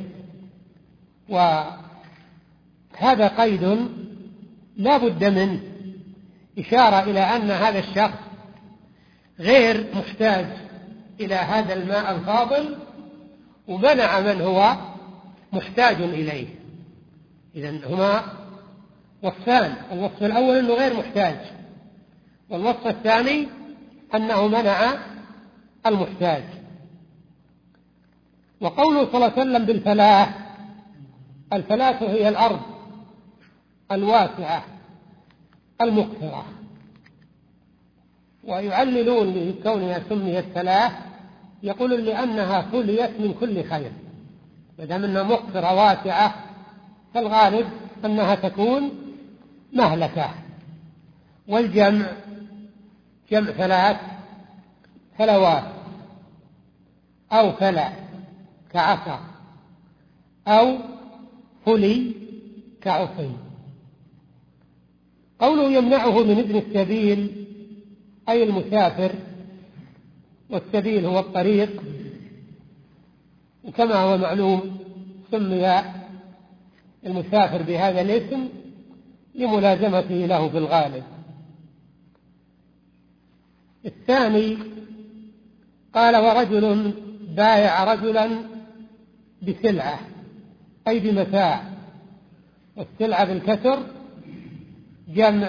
وهذا قيد لا بد منه، إشارة إلى أن هذا الشخص غير محتاج إلى هذا الماء الفاضل، ومنع من هو محتاج إليه. إذن هما وصفان، الوصف الأول أنه غير محتاج، والوصف الثاني أنه منع المحتاج. وقوله صلى الله عليه وسلم بالفلاة، الفلاة هي الأرض الواسعة المقفرة، ويعللون بكونها سميت فلاة، يقولون لأنها فليت من كل خير، مادام أنها مقفرة واسعة فالغالب أنها تكون مهلكة. والجمع جمع ثلاث، فلوات أو فلا كعصا، أو فلي كعصي. قوله يمنعه من ابن السبيل أي المسافر، والسبيل هو الطريق، وكما هو معلوم سمي المسافر بهذا الاسم لملازمته له في الغالب. الثاني قال ورجل بايع رجلا بسلعة أي بمتاع، والسلعة بالكسر جمع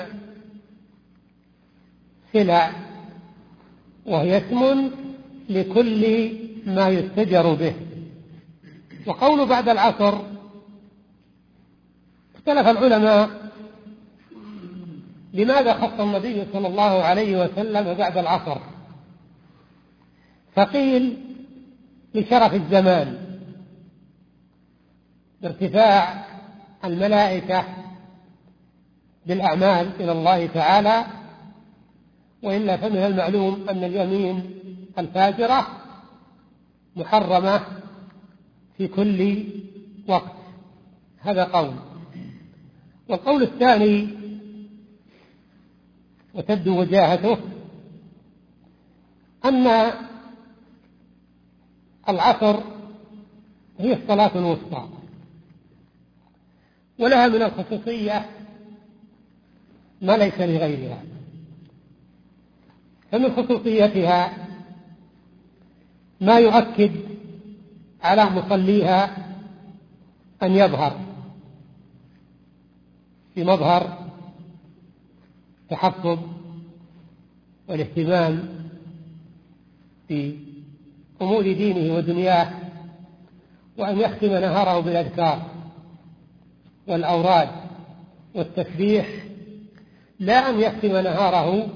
سلع، وهي اسم لكل ما يتجر به. وقوله بعد العصر، اختلف العلماء لماذا خص النبي صلى الله عليه وسلم بعد العصر، فقيل لشرف الزمان بارتفاع الملائكة بالأعمال إلى الله تعالى، وإلا فمن المعلوم أن اليمين الفاجرة محرمة في كل وقت. هذا قول. والقول الثاني وتبدو وجاهته أن العصر هي الصلاة الوسطى، ولها من الخصوصية ما ليس لغيرها. فمن خصوصيتها ما يؤكد على مصليها أن يظهر في مظهر التحفظ والاهتمام في أمور دينه ودنياه، وأن يختم نهاره بالأذكار والأوراد والتسبيح، لا أن يختم نهاره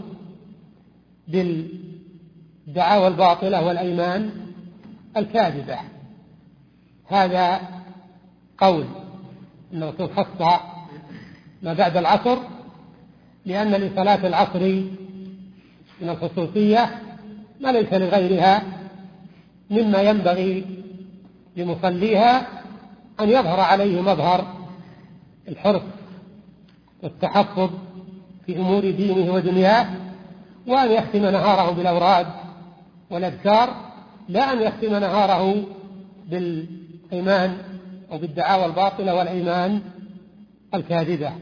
بالدعاوى الباطلة والأيمان الكاذبة. هذا قول أنه تخص ما بعد العصر، لأن لصلاة العصر من الخصوصية ما ليس لغيرها، مما ينبغي لمصليها أن يظهر عليه مظهر الحرص والتحفظ في أمور دينه ودنياه، وأن يختم نهاره بالأوراد والأذكار، لا أن يختم نهاره بالإيمان أو بالدعاوى الباطلة والإيمان الكاذبة.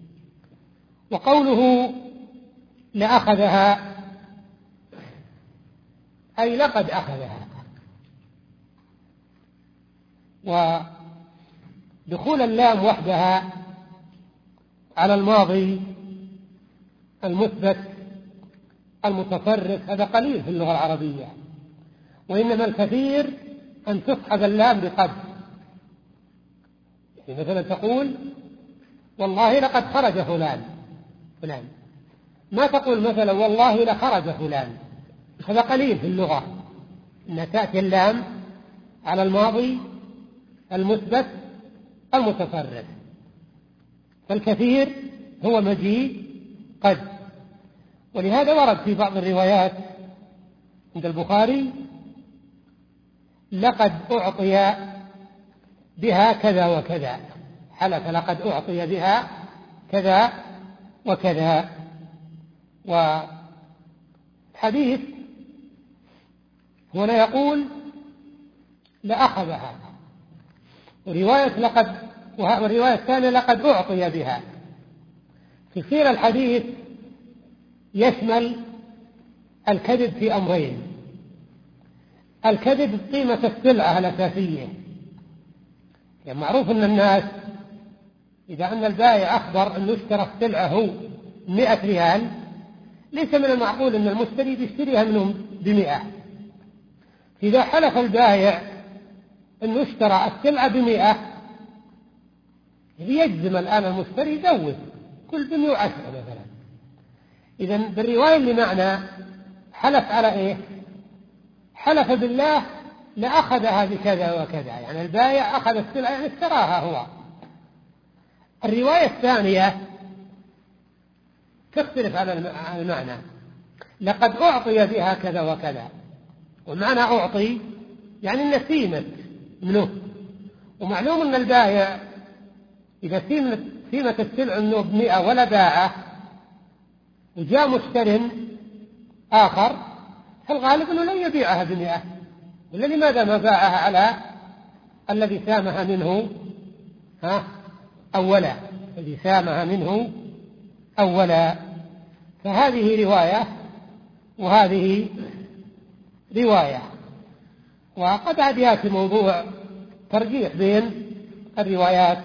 وقوله لأخذها أي لقد أخذها، ودخول اللام وحدها على الماضي المثبت المتصرف هذا قليل في اللغة العربية، وإنما الكثير أن تصحب اللام بقد. يعني مثلا تقول والله لقد خرج فلان فلان، ما تقول مثلا والله لخرج فلان، هذا قليل في اللغة أن تأتي اللام على الماضي المثبت المتصرف، فالكثير هو مجيء قد. ولهذا ورد في بعض الروايات عند البخاري لقد أعطي بها كذا وكذا، حلف لقد أعطي بها كذا وكذا. وحديث هنا يقول لأخذها، ورواية لقد والرواية الثانية لقد أعطي بها. تصير الحديث يشمل الكذب في أمرين: الكذب قيمة السلعة الأساسية، يعني معروف أن الناس إذا أن البائع أخبر أنه اشترى السلعة هو مئة ريال، ليس من المعقول أن المشتري بيشتريها منهم بمئة. إذا حلف البائع أنه اشترى السلعة بمئة، يجزم الآن المشتري يزود كل بمئة وعشرة مثلا. إذن بالرواية اللي معنا حلف على إيه؟ حلف بالله لأخذها بكذا وكذا، يعني البائع أخذ السلعة يعني اشتراها هو. الرواية الثانية تختلف على المعنى: لقد أعطي بها كذا وكذا. ومعنى أعطي يعني أن سيمت منه، ومعلوم أن البائع إذا سيمت سيمت السلع أنه بمئة ولا باعه وجاء مشتر آخر، فالغالب أنه لن يبيعها بمئة، ولا لماذا ما باعها على الذي سامها منه ها أولا الذي سامها منه أولا. فهذه رواية وهذه رواية. وقد عاد يأتي موضوع ترجيح بين الروايات.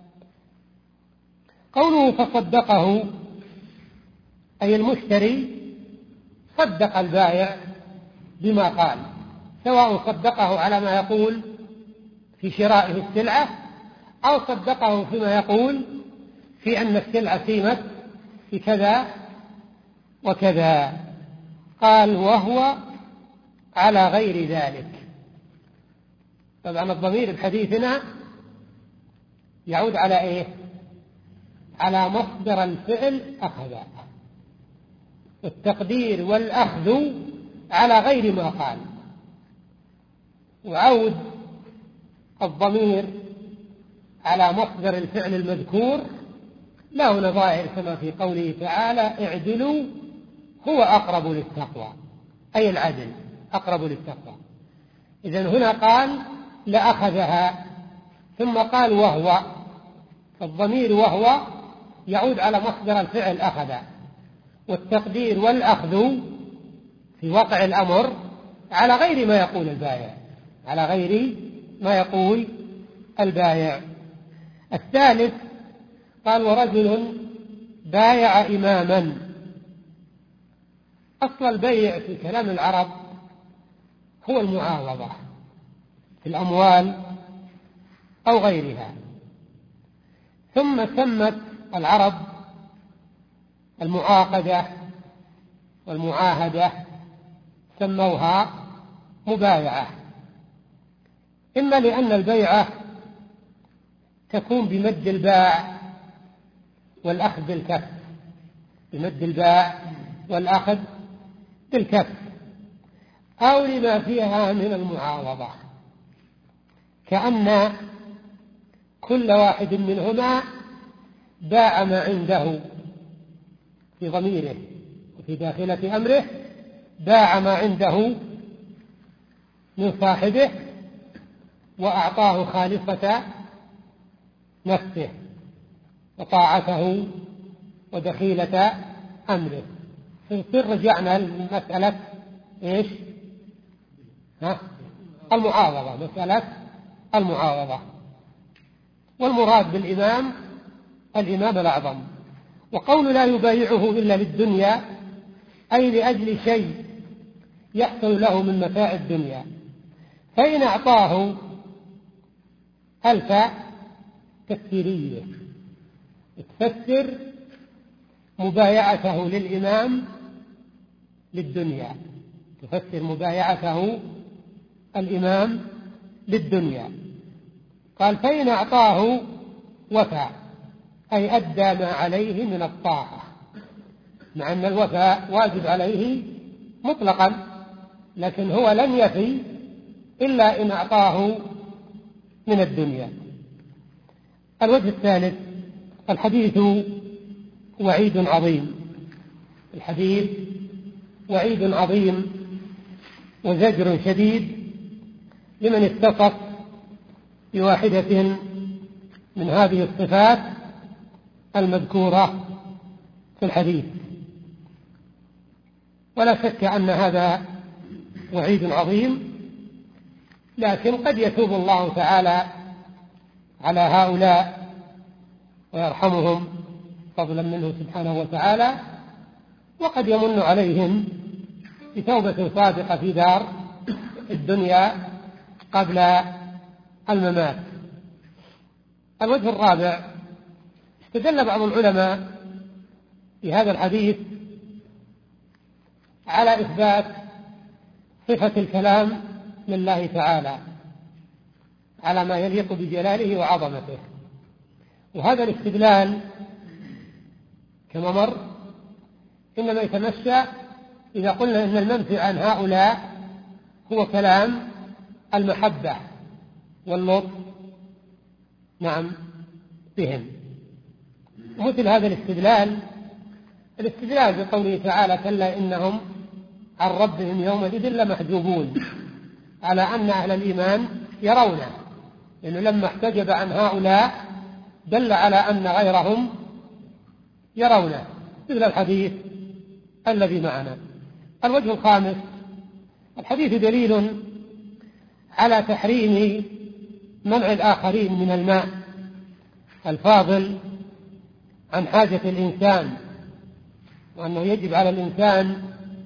قوله فصدقه أي المشتري صدق البائع بما قال، سواء صدقه على ما يقول في شرائه السلعة أو صدقه فيما يقول في أن السلعة سيمت بكذا وكذا. قال وهو على غير ذلك. طبعا الضمير بحديثنا يعود على إيه؟ على مصدر الفعل أخذ، التقدير والأخذ على غير ما قال. وعود الضمير على مصدر الفعل المذكور له نظائر كما في قوله تعالى اعدلوا هو أقرب للتقوى، أي العدل أقرب للتقوى. إذن هنا قال لأخذها ثم قال وهو، الضمير وهو يعود على مصدر الفعل أخذ، والتقدير والأخذ في واقع الأمر على غير ما يقول البائع، على غير ما يقول البائع. الثالث قال ورجل بايع إماما. أصل البيع في كلام العرب هو المعاوضة في الأموال أو غيرها، ثم سمت العرب المعاقدة والمعاهدة سموها مبايعة، إما لأن البيعة تكون بمد الباع والأخذ بالكف، بمد الباع والأخذ بالكف، أو لما فيها من المعاوضة، كأن كل واحد منهما باع ما عنده في ضميره وفي داخلة أمره، باع ما عنده من صاحبه وأعطاه خالصة نفسه وطاعته ودخيلة أمره. فنصير رجعنا لمسألة إيش؟ ها؟ المعاوضة، مسألة المعاوضة. والمراد بالإمام الإمام الأعظم. وقول لا يبايعه إلا للدنيا أي لأجل شيء يحصل له من متاع الدنيا، فإن أعطاه ألف تفسيرية تفسر مبايعته للإمام للدنيا، تفسر مبايعته الإمام للدنيا. قال فإن أعطاه وفى أي أدى ما عليه من الطاعة، مع أن الوفاء واجب عليه مطلقا، لكن هو لن يفي إلا إن أعطاه من الدنيا. الوجه الثالث الحديث وعيد عظيم. الحديث وعيد عظيم، وزجر شديد لمن اتصف بواحدة من هذه الصفات المذكورة في الحديث. ولا شك أن هذا وعيد عظيم، لكن قد يتوب الله تعالى على هؤلاء ويرحمهم فضلا منه سبحانه وتعالى، وقد يمن عليهم بتوبة صادقة في دار الدنيا قبل الممات. الوجه الرابع، استدل بعض العلماء في هذا الحديث على إثبات صفة الكلام لله تعالى على ما يليق بجلاله وعظمته. وهذا الاستدلال كما مر إنما يتمشى إذا قلنا إن المنفي عن هؤلاء هو كلام المحبة واللطف نعم بهم. ومثل هذا الاستدلال الاستدلال بقوله تعالى كلا إنهم عن ربهم يومئذ لمحجوبون، على أن أهل الإيمان يرونه، لأنه لما احتجب عن هؤلاء دل على أن غيرهم يرونه، مثل الحديث الذي معنا. الوجه الخامس، الحديث دليل على تحريم منع الآخرين من الماء الفاضل عن حاجة الإنسان، وأنه يجب على الإنسان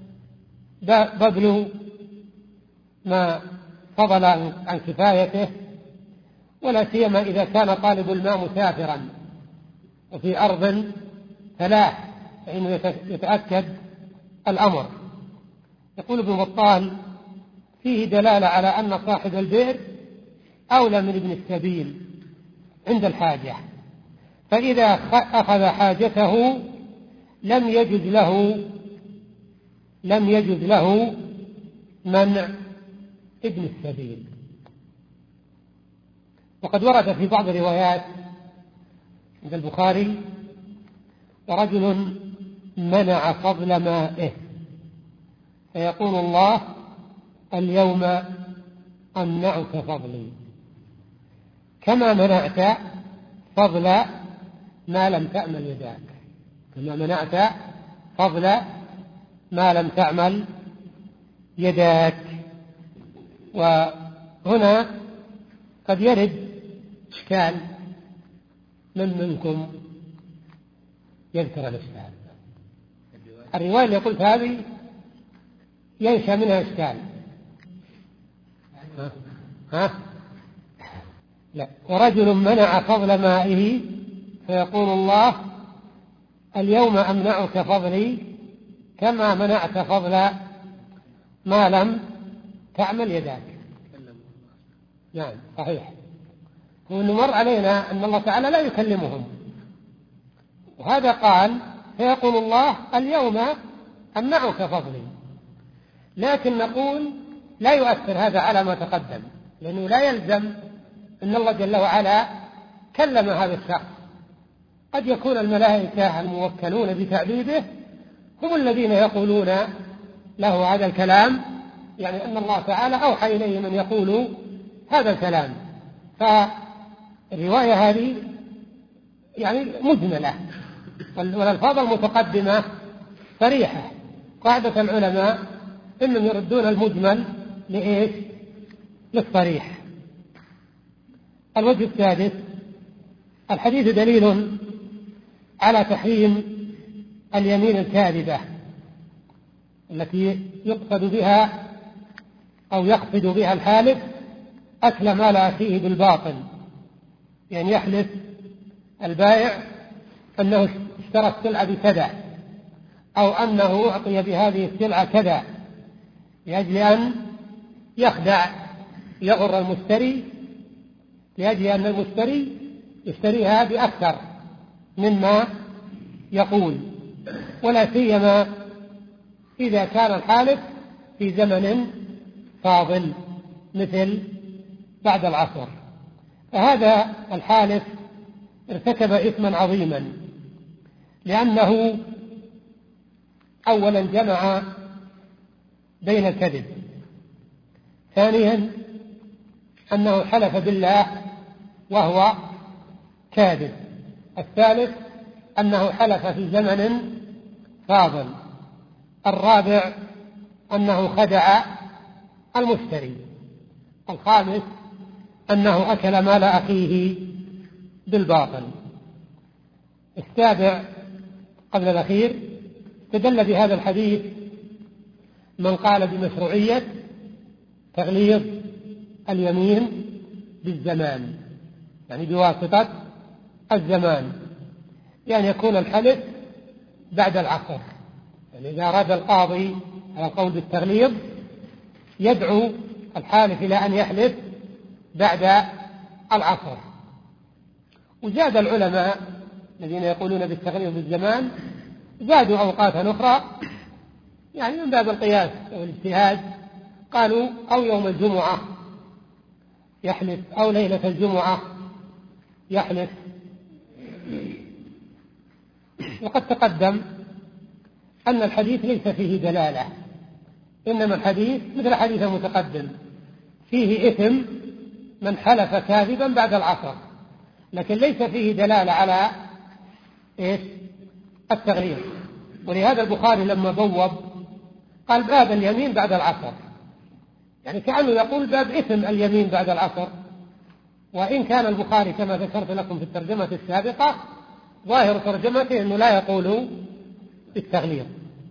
بذل ما فضل عن كفايته، ولا سيما إذا كان طالب الماء مسافرا وفي أرض فلاح فإنه يتأكد الأمر. يقول ابن بطال فيه دلالة على أن صاحب البئر أولى من ابن السبيل عند الحاجة، فإذا أخذ حاجته لم يجد له لم يجد له منع ابن السبيل. وقد ورد في بعض الروايات عند البخاري ورجل منع فضل مائه فيقول الله اليوم أمنعك فضلي كما منعت فضل ما لم تعمل يداك، كما منعت فضل ما لم تعمل يداك. وهنا قد يرد إشكال، من منكم يذكر الإشكال؟ الرواية اللي قلت هذه ينشأ منها إشكال. ها؟ ها؟ لا، ورجل منع فضل مائه فيقول الله اليوم أمنعك فضلي كما منعت فضل ما لم تعمل يداك. نعم صحيح، ونمر علينا أن الله تعالى لا يكلمهم، وهذا قال فيقول الله اليوم أمنعك فضلي، لكن نقول لا يؤثر هذا على ما تقدم، لأنه لا يلزم أن الله جل وعلا كلم هذا الشخص. قد يكون الملائكة الموكلون بتعذيبه هم الذين يقولون له هذا الكلام، يعني أن الله تعالى أوحى إليه من يقول هذا الكلام. فالرواية هذه يعني مجملة، والألفاظ المتقدمة صريحة. قاعدة العلماء إنهم يردون المجمل لإيش؟ للصريح. الوجه السادس، الحديث دليل على تحريم اليمين الكاذبة التي يقصد بها أو يقصد بها الحالف أكل مال أخيه بالباطل، يعني يحلف البائع أنه اشترى السلعة بكذا أو أنه أعطي بهذه السلعة كذا لأجل أن يخدع يغر المشتري، لأجل أن المشتري يشتريها بأكثر مما يقول، ولا سيما إذا كان الحالف في زمن فاضل مثل بعد العصر. فهذا الحالف ارتكب إثما عظيما، لأنه أولا جمع بين الكذب ثانيا أنه حلف بالله وهو كاذب. الثالث أنه حلف في زمن فاضل. الرابع أنه خدع المشتري. الخامس أنه أكل مال أخيه بالباطل. السابع قبل الأخير استدل بهذا الحديث من قال بمشروعية تغليظ اليمين بالزمان، يعني بواسطة الزمان، يعني يكون الحلف بعد العصر. يعني إذا أراد القاضي على القول بالتغليظ يدعو الحالف إلى أن يحلف بعد العصر. وزاد العلماء الذين يقولون بالتغليظ بالزمان زادوا أوقاتا أخرى، يعني من باب القياس أو الاجتهاد، قالوا أو يوم الجمعة يحلف أو ليلة الجمعة يحلف. وقد تقدم أن الحديث ليس فيه دلالة، إنما الحديث مثل حديث المتقدم فيه إثم من حلف كاذبا بعد العصر، لكن ليس فيه دلالة على إيش؟ التغليظ. ولهذا البخاري لما بوب قال باب اليمين بعد العصر، يعني كأنه يقول باب إثم اليمين بعد العصر. وإن كان البخاري كما ذكرت لكم في الترجمة السابقة ظاهر ترجمته أنه لا يقول بالتغليظ.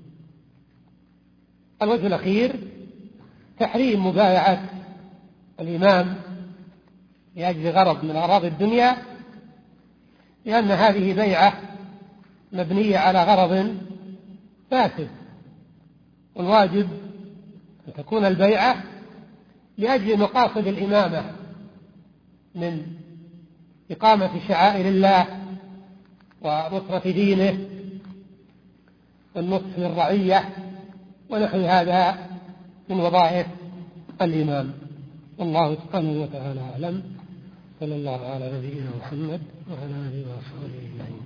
الوجه الأخير تحريم مبايعة الإمام لأجل غرض من أغراض الدنيا، لأن هذه بيعة مبنية على غرض فاسد، والواجب أن تكون البيعة لأجل مقاصد الإمامة من إقامة شعائر الله ونصرة دينه والنصح للرعية ونحو هذا من وظائف الإمام. والله سبحانه وتعالى أعلم. صلى الله على نبينا محمد وعلى آله وصحبه أجمعين.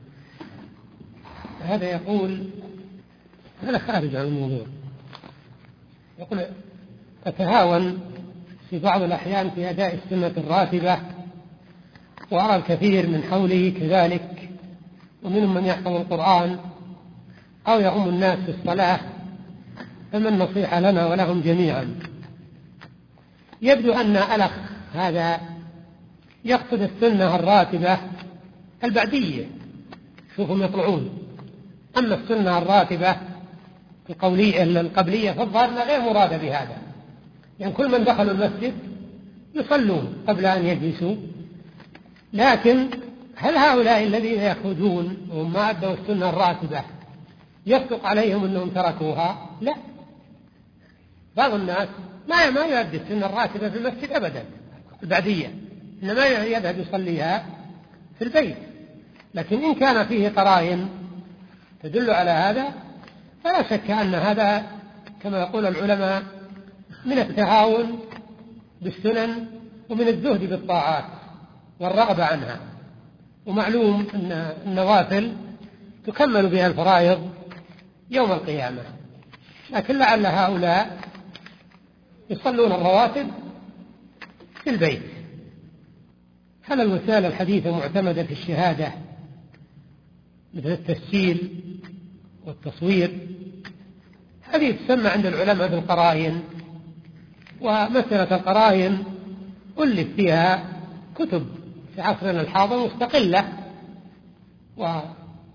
هذا يقول، هذا خارج عن الموضوع، يقول تتهاون في بعض الأحيان في أداء السنة الراتبة، وأرى الكثير من حوله كذلك، ومنهم من يحفظ القرآن أو يؤم الناس في الصلاة، فما النصيحة لنا ولهم جميعا؟ يبدو أن الأخ هذا يقصد السنة الراتبة البعدية، شوفهم يطلعون. أما السنة الراتبة القولية القبلية فالظاهر غير مرادة بهذا، يعني كل من دخلوا المسجد يصلون قبل أن يجلسوا. لكن هل هؤلاء الذين يخرجون وهم ما أدوا السنة الراتبة يصدق عليهم أنهم تركوها؟ لا، بعض الناس ما ما يؤدي السنة الراتبة في المسجد أبدا البعدية، إنما يذهب يصليها في البيت. لكن إن كان فيه قرائن تدل على هذا فلا شك أن هذا كما يقول العلماء من التهاون بالسنن ومن الزهد بالطاعات والرغبة عنها. ومعلوم أن النوافل تكمل بها الفرائض يوم القيامة، لكن لعل هؤلاء يصلون الرواتب في البيت. هل الوسائل الحديثة معتمدة في الشهادة مثل التسجيل والتصوير؟ هذه تسمى عند العلماء بالقرائن، ومسألة القرائن ألف فيها كتب في عصرنا الحاضر مستقلة، وهذا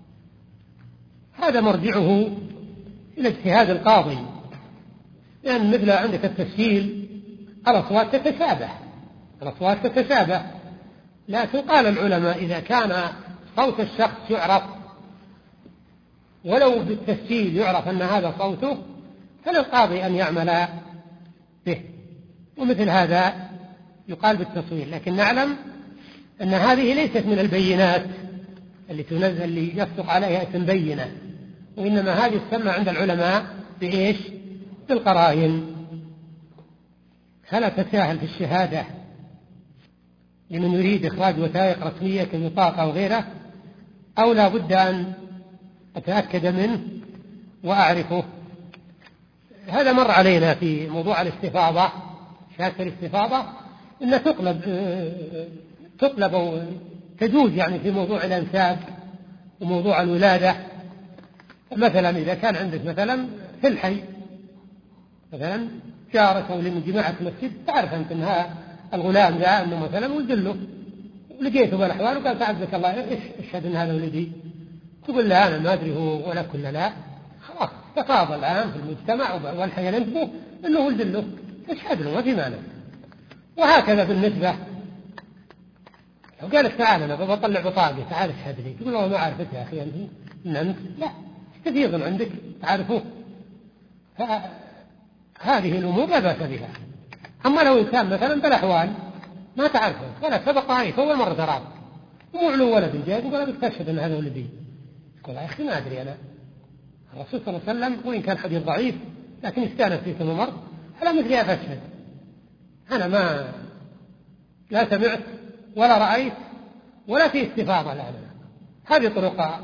مرجعه إلى اجتهاد القاضي، لأن مثل عندك التسجيل الأصوات تتشابه الأصوات تتشابه لكن قال العلماء إذا كان صوت الشخص يعرف ولو بالتسجيل يعرف أن هذا صوته فللقاضي أن يعمل به، ومثل هذا يقال بالتصوير. لكن نعلم أن هذه ليست من البينات اللي تنزل اللي يصدق عليها اسم بينة، وإنما هذه تسمى عند العلماء بإيش؟ بالقرائن. فلا تتساهل في الشهادة لمن يريد إخراج وثائق رسمية كبطاقة أو غيره، أو لا بد أن أتأكد منه وأعرفه. هذا مر علينا في موضوع الاستفاضة شهادة الاستفاضة إنها تقلب تقلب أو تجوز يعني في موضوع الأنساب وموضوع الولادة. مثلا إذا كان عندك مثلا في الحي مثلا جارك أو من جماعة المسجد تعرف أنت أنها الغلام ذا أنه مثلا ولد له ولقيته بالأحوال وقال تعزك الله إيش اشهد أن هذا ولدي، تقول له أنا ما أدري هو ولا كل لا، خلاص تقاضى الآن في المجتمع والحي ينتبه أنه ولد له تشهد له ما في مانع. وهكذا بالنسبة لو قالت تعال أنا بطلع بطاقة تعال اشهد لي، تقول له ما عرفت يا أخي أنت إن أنت لا استفيض عندك تعرفه. هذه الأمور لا بأس بها. أما لو إنسان مثلا بالأحوال ما تعرفه ولا سبق عليك أول مرة تراه ومعلو ولد جاي يقول أبيك تشهد أن هذا ولدي، يقول يا أخي ما أدري أنا. الرسول صلى الله عليه وسلم وإن كان حديث ضعيف لكن استأنس فيه ثم مر على مثل هذا أشهد أنا ما لا سمعت ولا رأيت ولا في استفاضة الآن. هذه طرق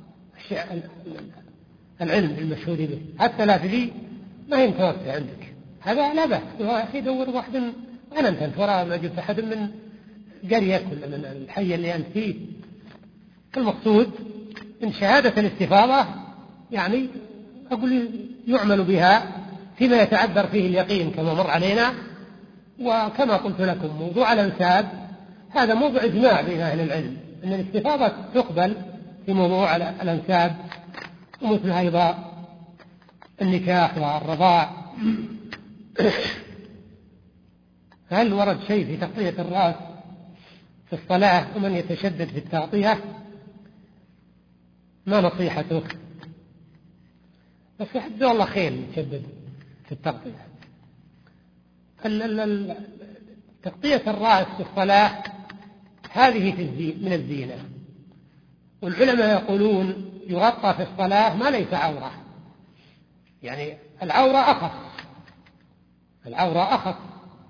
العلم المشهود به حتى لا تجي ما هي متوسعة عندك، هذا لا بأس. يا أخي دور واحد أنا أنت أنت وراء ما جبت أحد من قرية ولا من الحي اللي أنت فيه. المقصود إن شهادة الاستفاضة يعني أقول يعمل بها فيما يتعذر فيه اليقين كما مر علينا. وكما قلت لكم موضوع الأنساب هذا موضوع إجماع بين أهل العلم أن الاستفاضة تقبل في موضوع الأنساب، ومثل أيضا النكاح والرضاع. هل ورد شيء في تغطية الرأس في الصلاة ومن يتشدد في التغطية ما نصيحته؟ نصيحته والله خير يتشدد في التغطية. تغطية الرأس في الصلاة هذه من الزينة، والعلماء يقولون يغطى في الصلاة ما ليس عورة، يعني العورة أخف العورة أخف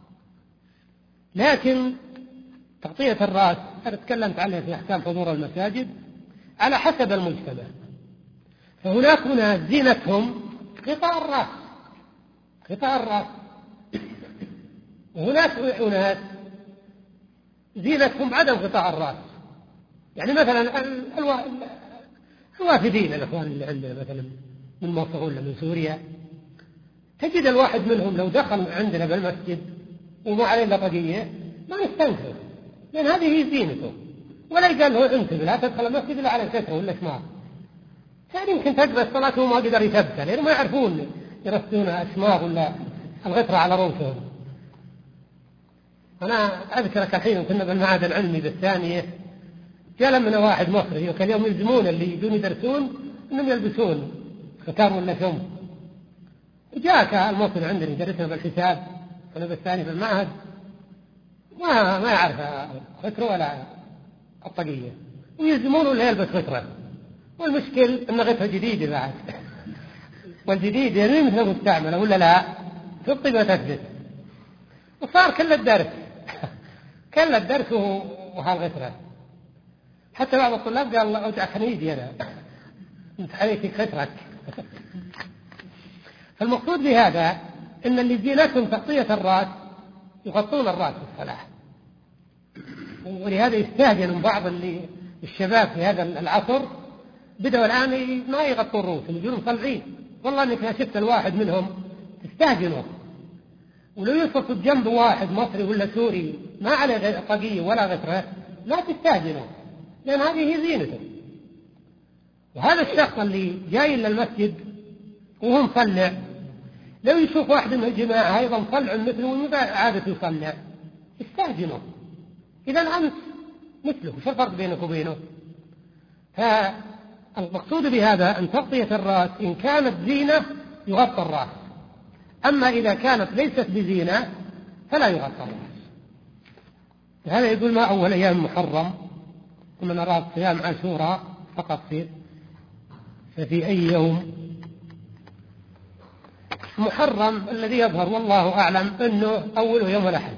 لكن تغطية الرأس أنا تكلمت عنها في أحكام حضور المساجد على حسب المجتمع. فهناك هنا زينتهم غطاء الرأس غطاء الرأس وهناك أناس زينتهم عدم غطاء الرأس. يعني مثلا الوافدين الأخوان اللي عندنا مثلا من مصر ولا من سوريا تجد الواحد منهم لو دخل عندنا بالمسجد وما عليه إلا طاقية ما نستنكر لأن هذه هي زينته، ولا يقال له أنت لا تدخل المسجد إلا على سترة ولا شماغ. يعني يمكن تقبل الصلاة وما قدر يتبتل لأنه ما يعرفون يرسلون أشماغ ولا الغطرة على رؤوسهم. أنا أذكرك الحين كنا بالمعهد العلمي بالثانية جاء لنا واحد مصري وكان يوم يلزمون اللي يجون يدرسون أنهم يلبسون ختار ولا شم. جاءك المصري عندنا يدرسنا بالحساب أنا بالثاني في المعهد ما ما يعرف خترة ولا الطاقية ويلزمون ولا يلبس خترة، والمشكل أن غطرة جديدة بعد والجديد يعني مثل مستعملة ولا لا تبطي ما تثبت. وصار كل الدرس كل الدرس وهالغترة. حتى بعض الطلاب قال الله أوجع خنيدي أنا انت عليك غترك. فالمقصود بهذا إن اللي زينتهم تغطية الرأس يغطون الرأس في الصلاة، ولهذا يستهجن بعض اللي الشباب في هذا العصر بدأوا الآن ما يغطون رؤوسهم يجون مصلعين. والله إنك شفت الواحد منهم تستهجنه، ولو يصف بجنب واحد مصري ولا سوري ما عليه طاقية ولا غترة لا تستهجنه لأن هذه هي زينته. وهذا الشخص اللي جاي للمسجد وهو مصلع لو يشوف واحد من الجماعة أيضا مصلع مثله وما عادة يصلع يستهجنه. إذا أنت مثله شو الفرق بينك وبينه؟ فالمقصود بهذا أن تغطية الرأس إن كانت زينة يغطى الرأس، أما إذا كانت ليست بزينة فلا يغطى الرأس. هذا يقول ما أول أيام محرم ومن أراد صيام عاشوراء فقط في ففي أي يوم محرم. الذي يظهر والله أعلم أنه أوله يوم الأحد،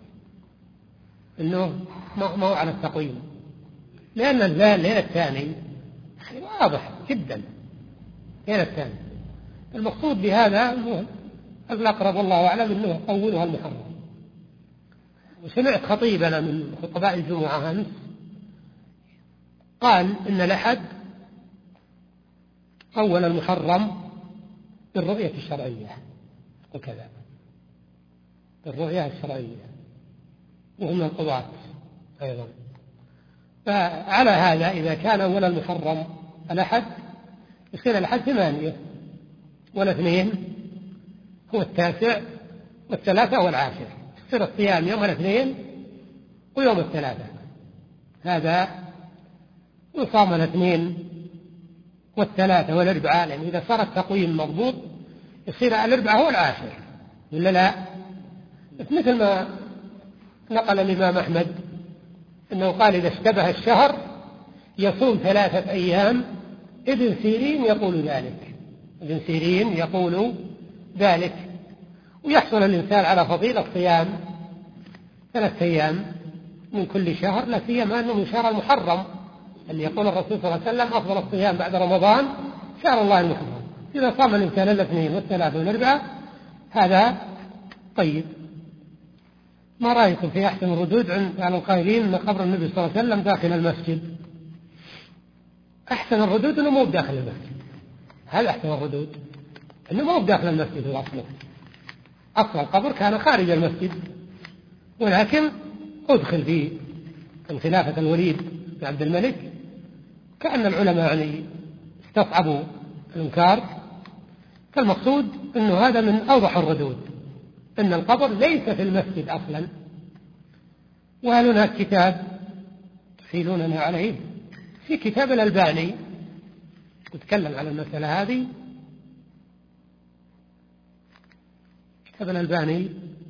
أنه ما هو على التقويم لأن الليلة الثاني واضح جدا الليلة الثاني. المقصود بهذا الأقرب والله أعلم أنه أولها المحرم. وسمعت خطيبنا من خطباء الجمعة أمس قال إن الأحد أولا محرم بالرؤية الشرعية، وكذا بالرؤية الشرعية، وهم القضاة أيضا. فعلى هذا إذا كان أولا محرم الأحد يصير الأحد ثمانية، والاثنين هو التاسع، والثلاثة هو العاشر، يصير الصيام يوم الاثنين ويوم الثلاثة. هذا يصام الاثنين والثلاثة والأربعاء، لأن إذا صار التقويم مضبوط يصير الأربعاء هو العاشر، ولا لا؟ مثل ما نقل الإمام أحمد أنه قال إذا اشتبه الشهر يصوم ثلاثة أيام. ابن سيرين يقول ذلك، ابن سيرين يقول ذلك، ويحصل الإنسان على فضيلة صيام ثلاثة أيام من كل شهر، لا سيما أنه من شهر المحرم اللي يقول الرسول صلى الله عليه وسلم أفضل الصيام بعد رمضان شهر الله المحرم. إذا صام الإنسان الاثنين والثلاثة والأربعاء هذا طيب. ما رأيكم في أحسن الردود على القائلين أن قبر النبي صلى الله عليه وسلم داخل المسجد؟ أحسن الردود أنه مو بداخل المسجد. هل أحسن الردود أنه مو بداخل المسجد؟ هو أصلا أصل القبر كان خارج المسجد، ولكن أدخل في خلافة الوليد بن عبد الملك. كأن العلماء يعني استصعبوا الإنكار. فالمقصود أنه هذا من أوضح الردود، أن القبر ليس في المسجد أصلا. وهل هناك كتاب تحيلوننا عليه؟ في كتاب الألباني يتكلم على المسألة هذه. كتاب الألباني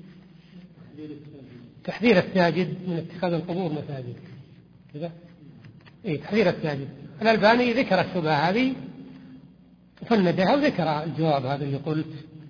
تحذير الساجد من اتخاذ القبور مساجد كذا. إيه تحذير الساجد. الألباني ذكر الشبهة هذه وفندها وذكر الجواب هذا اللي قلت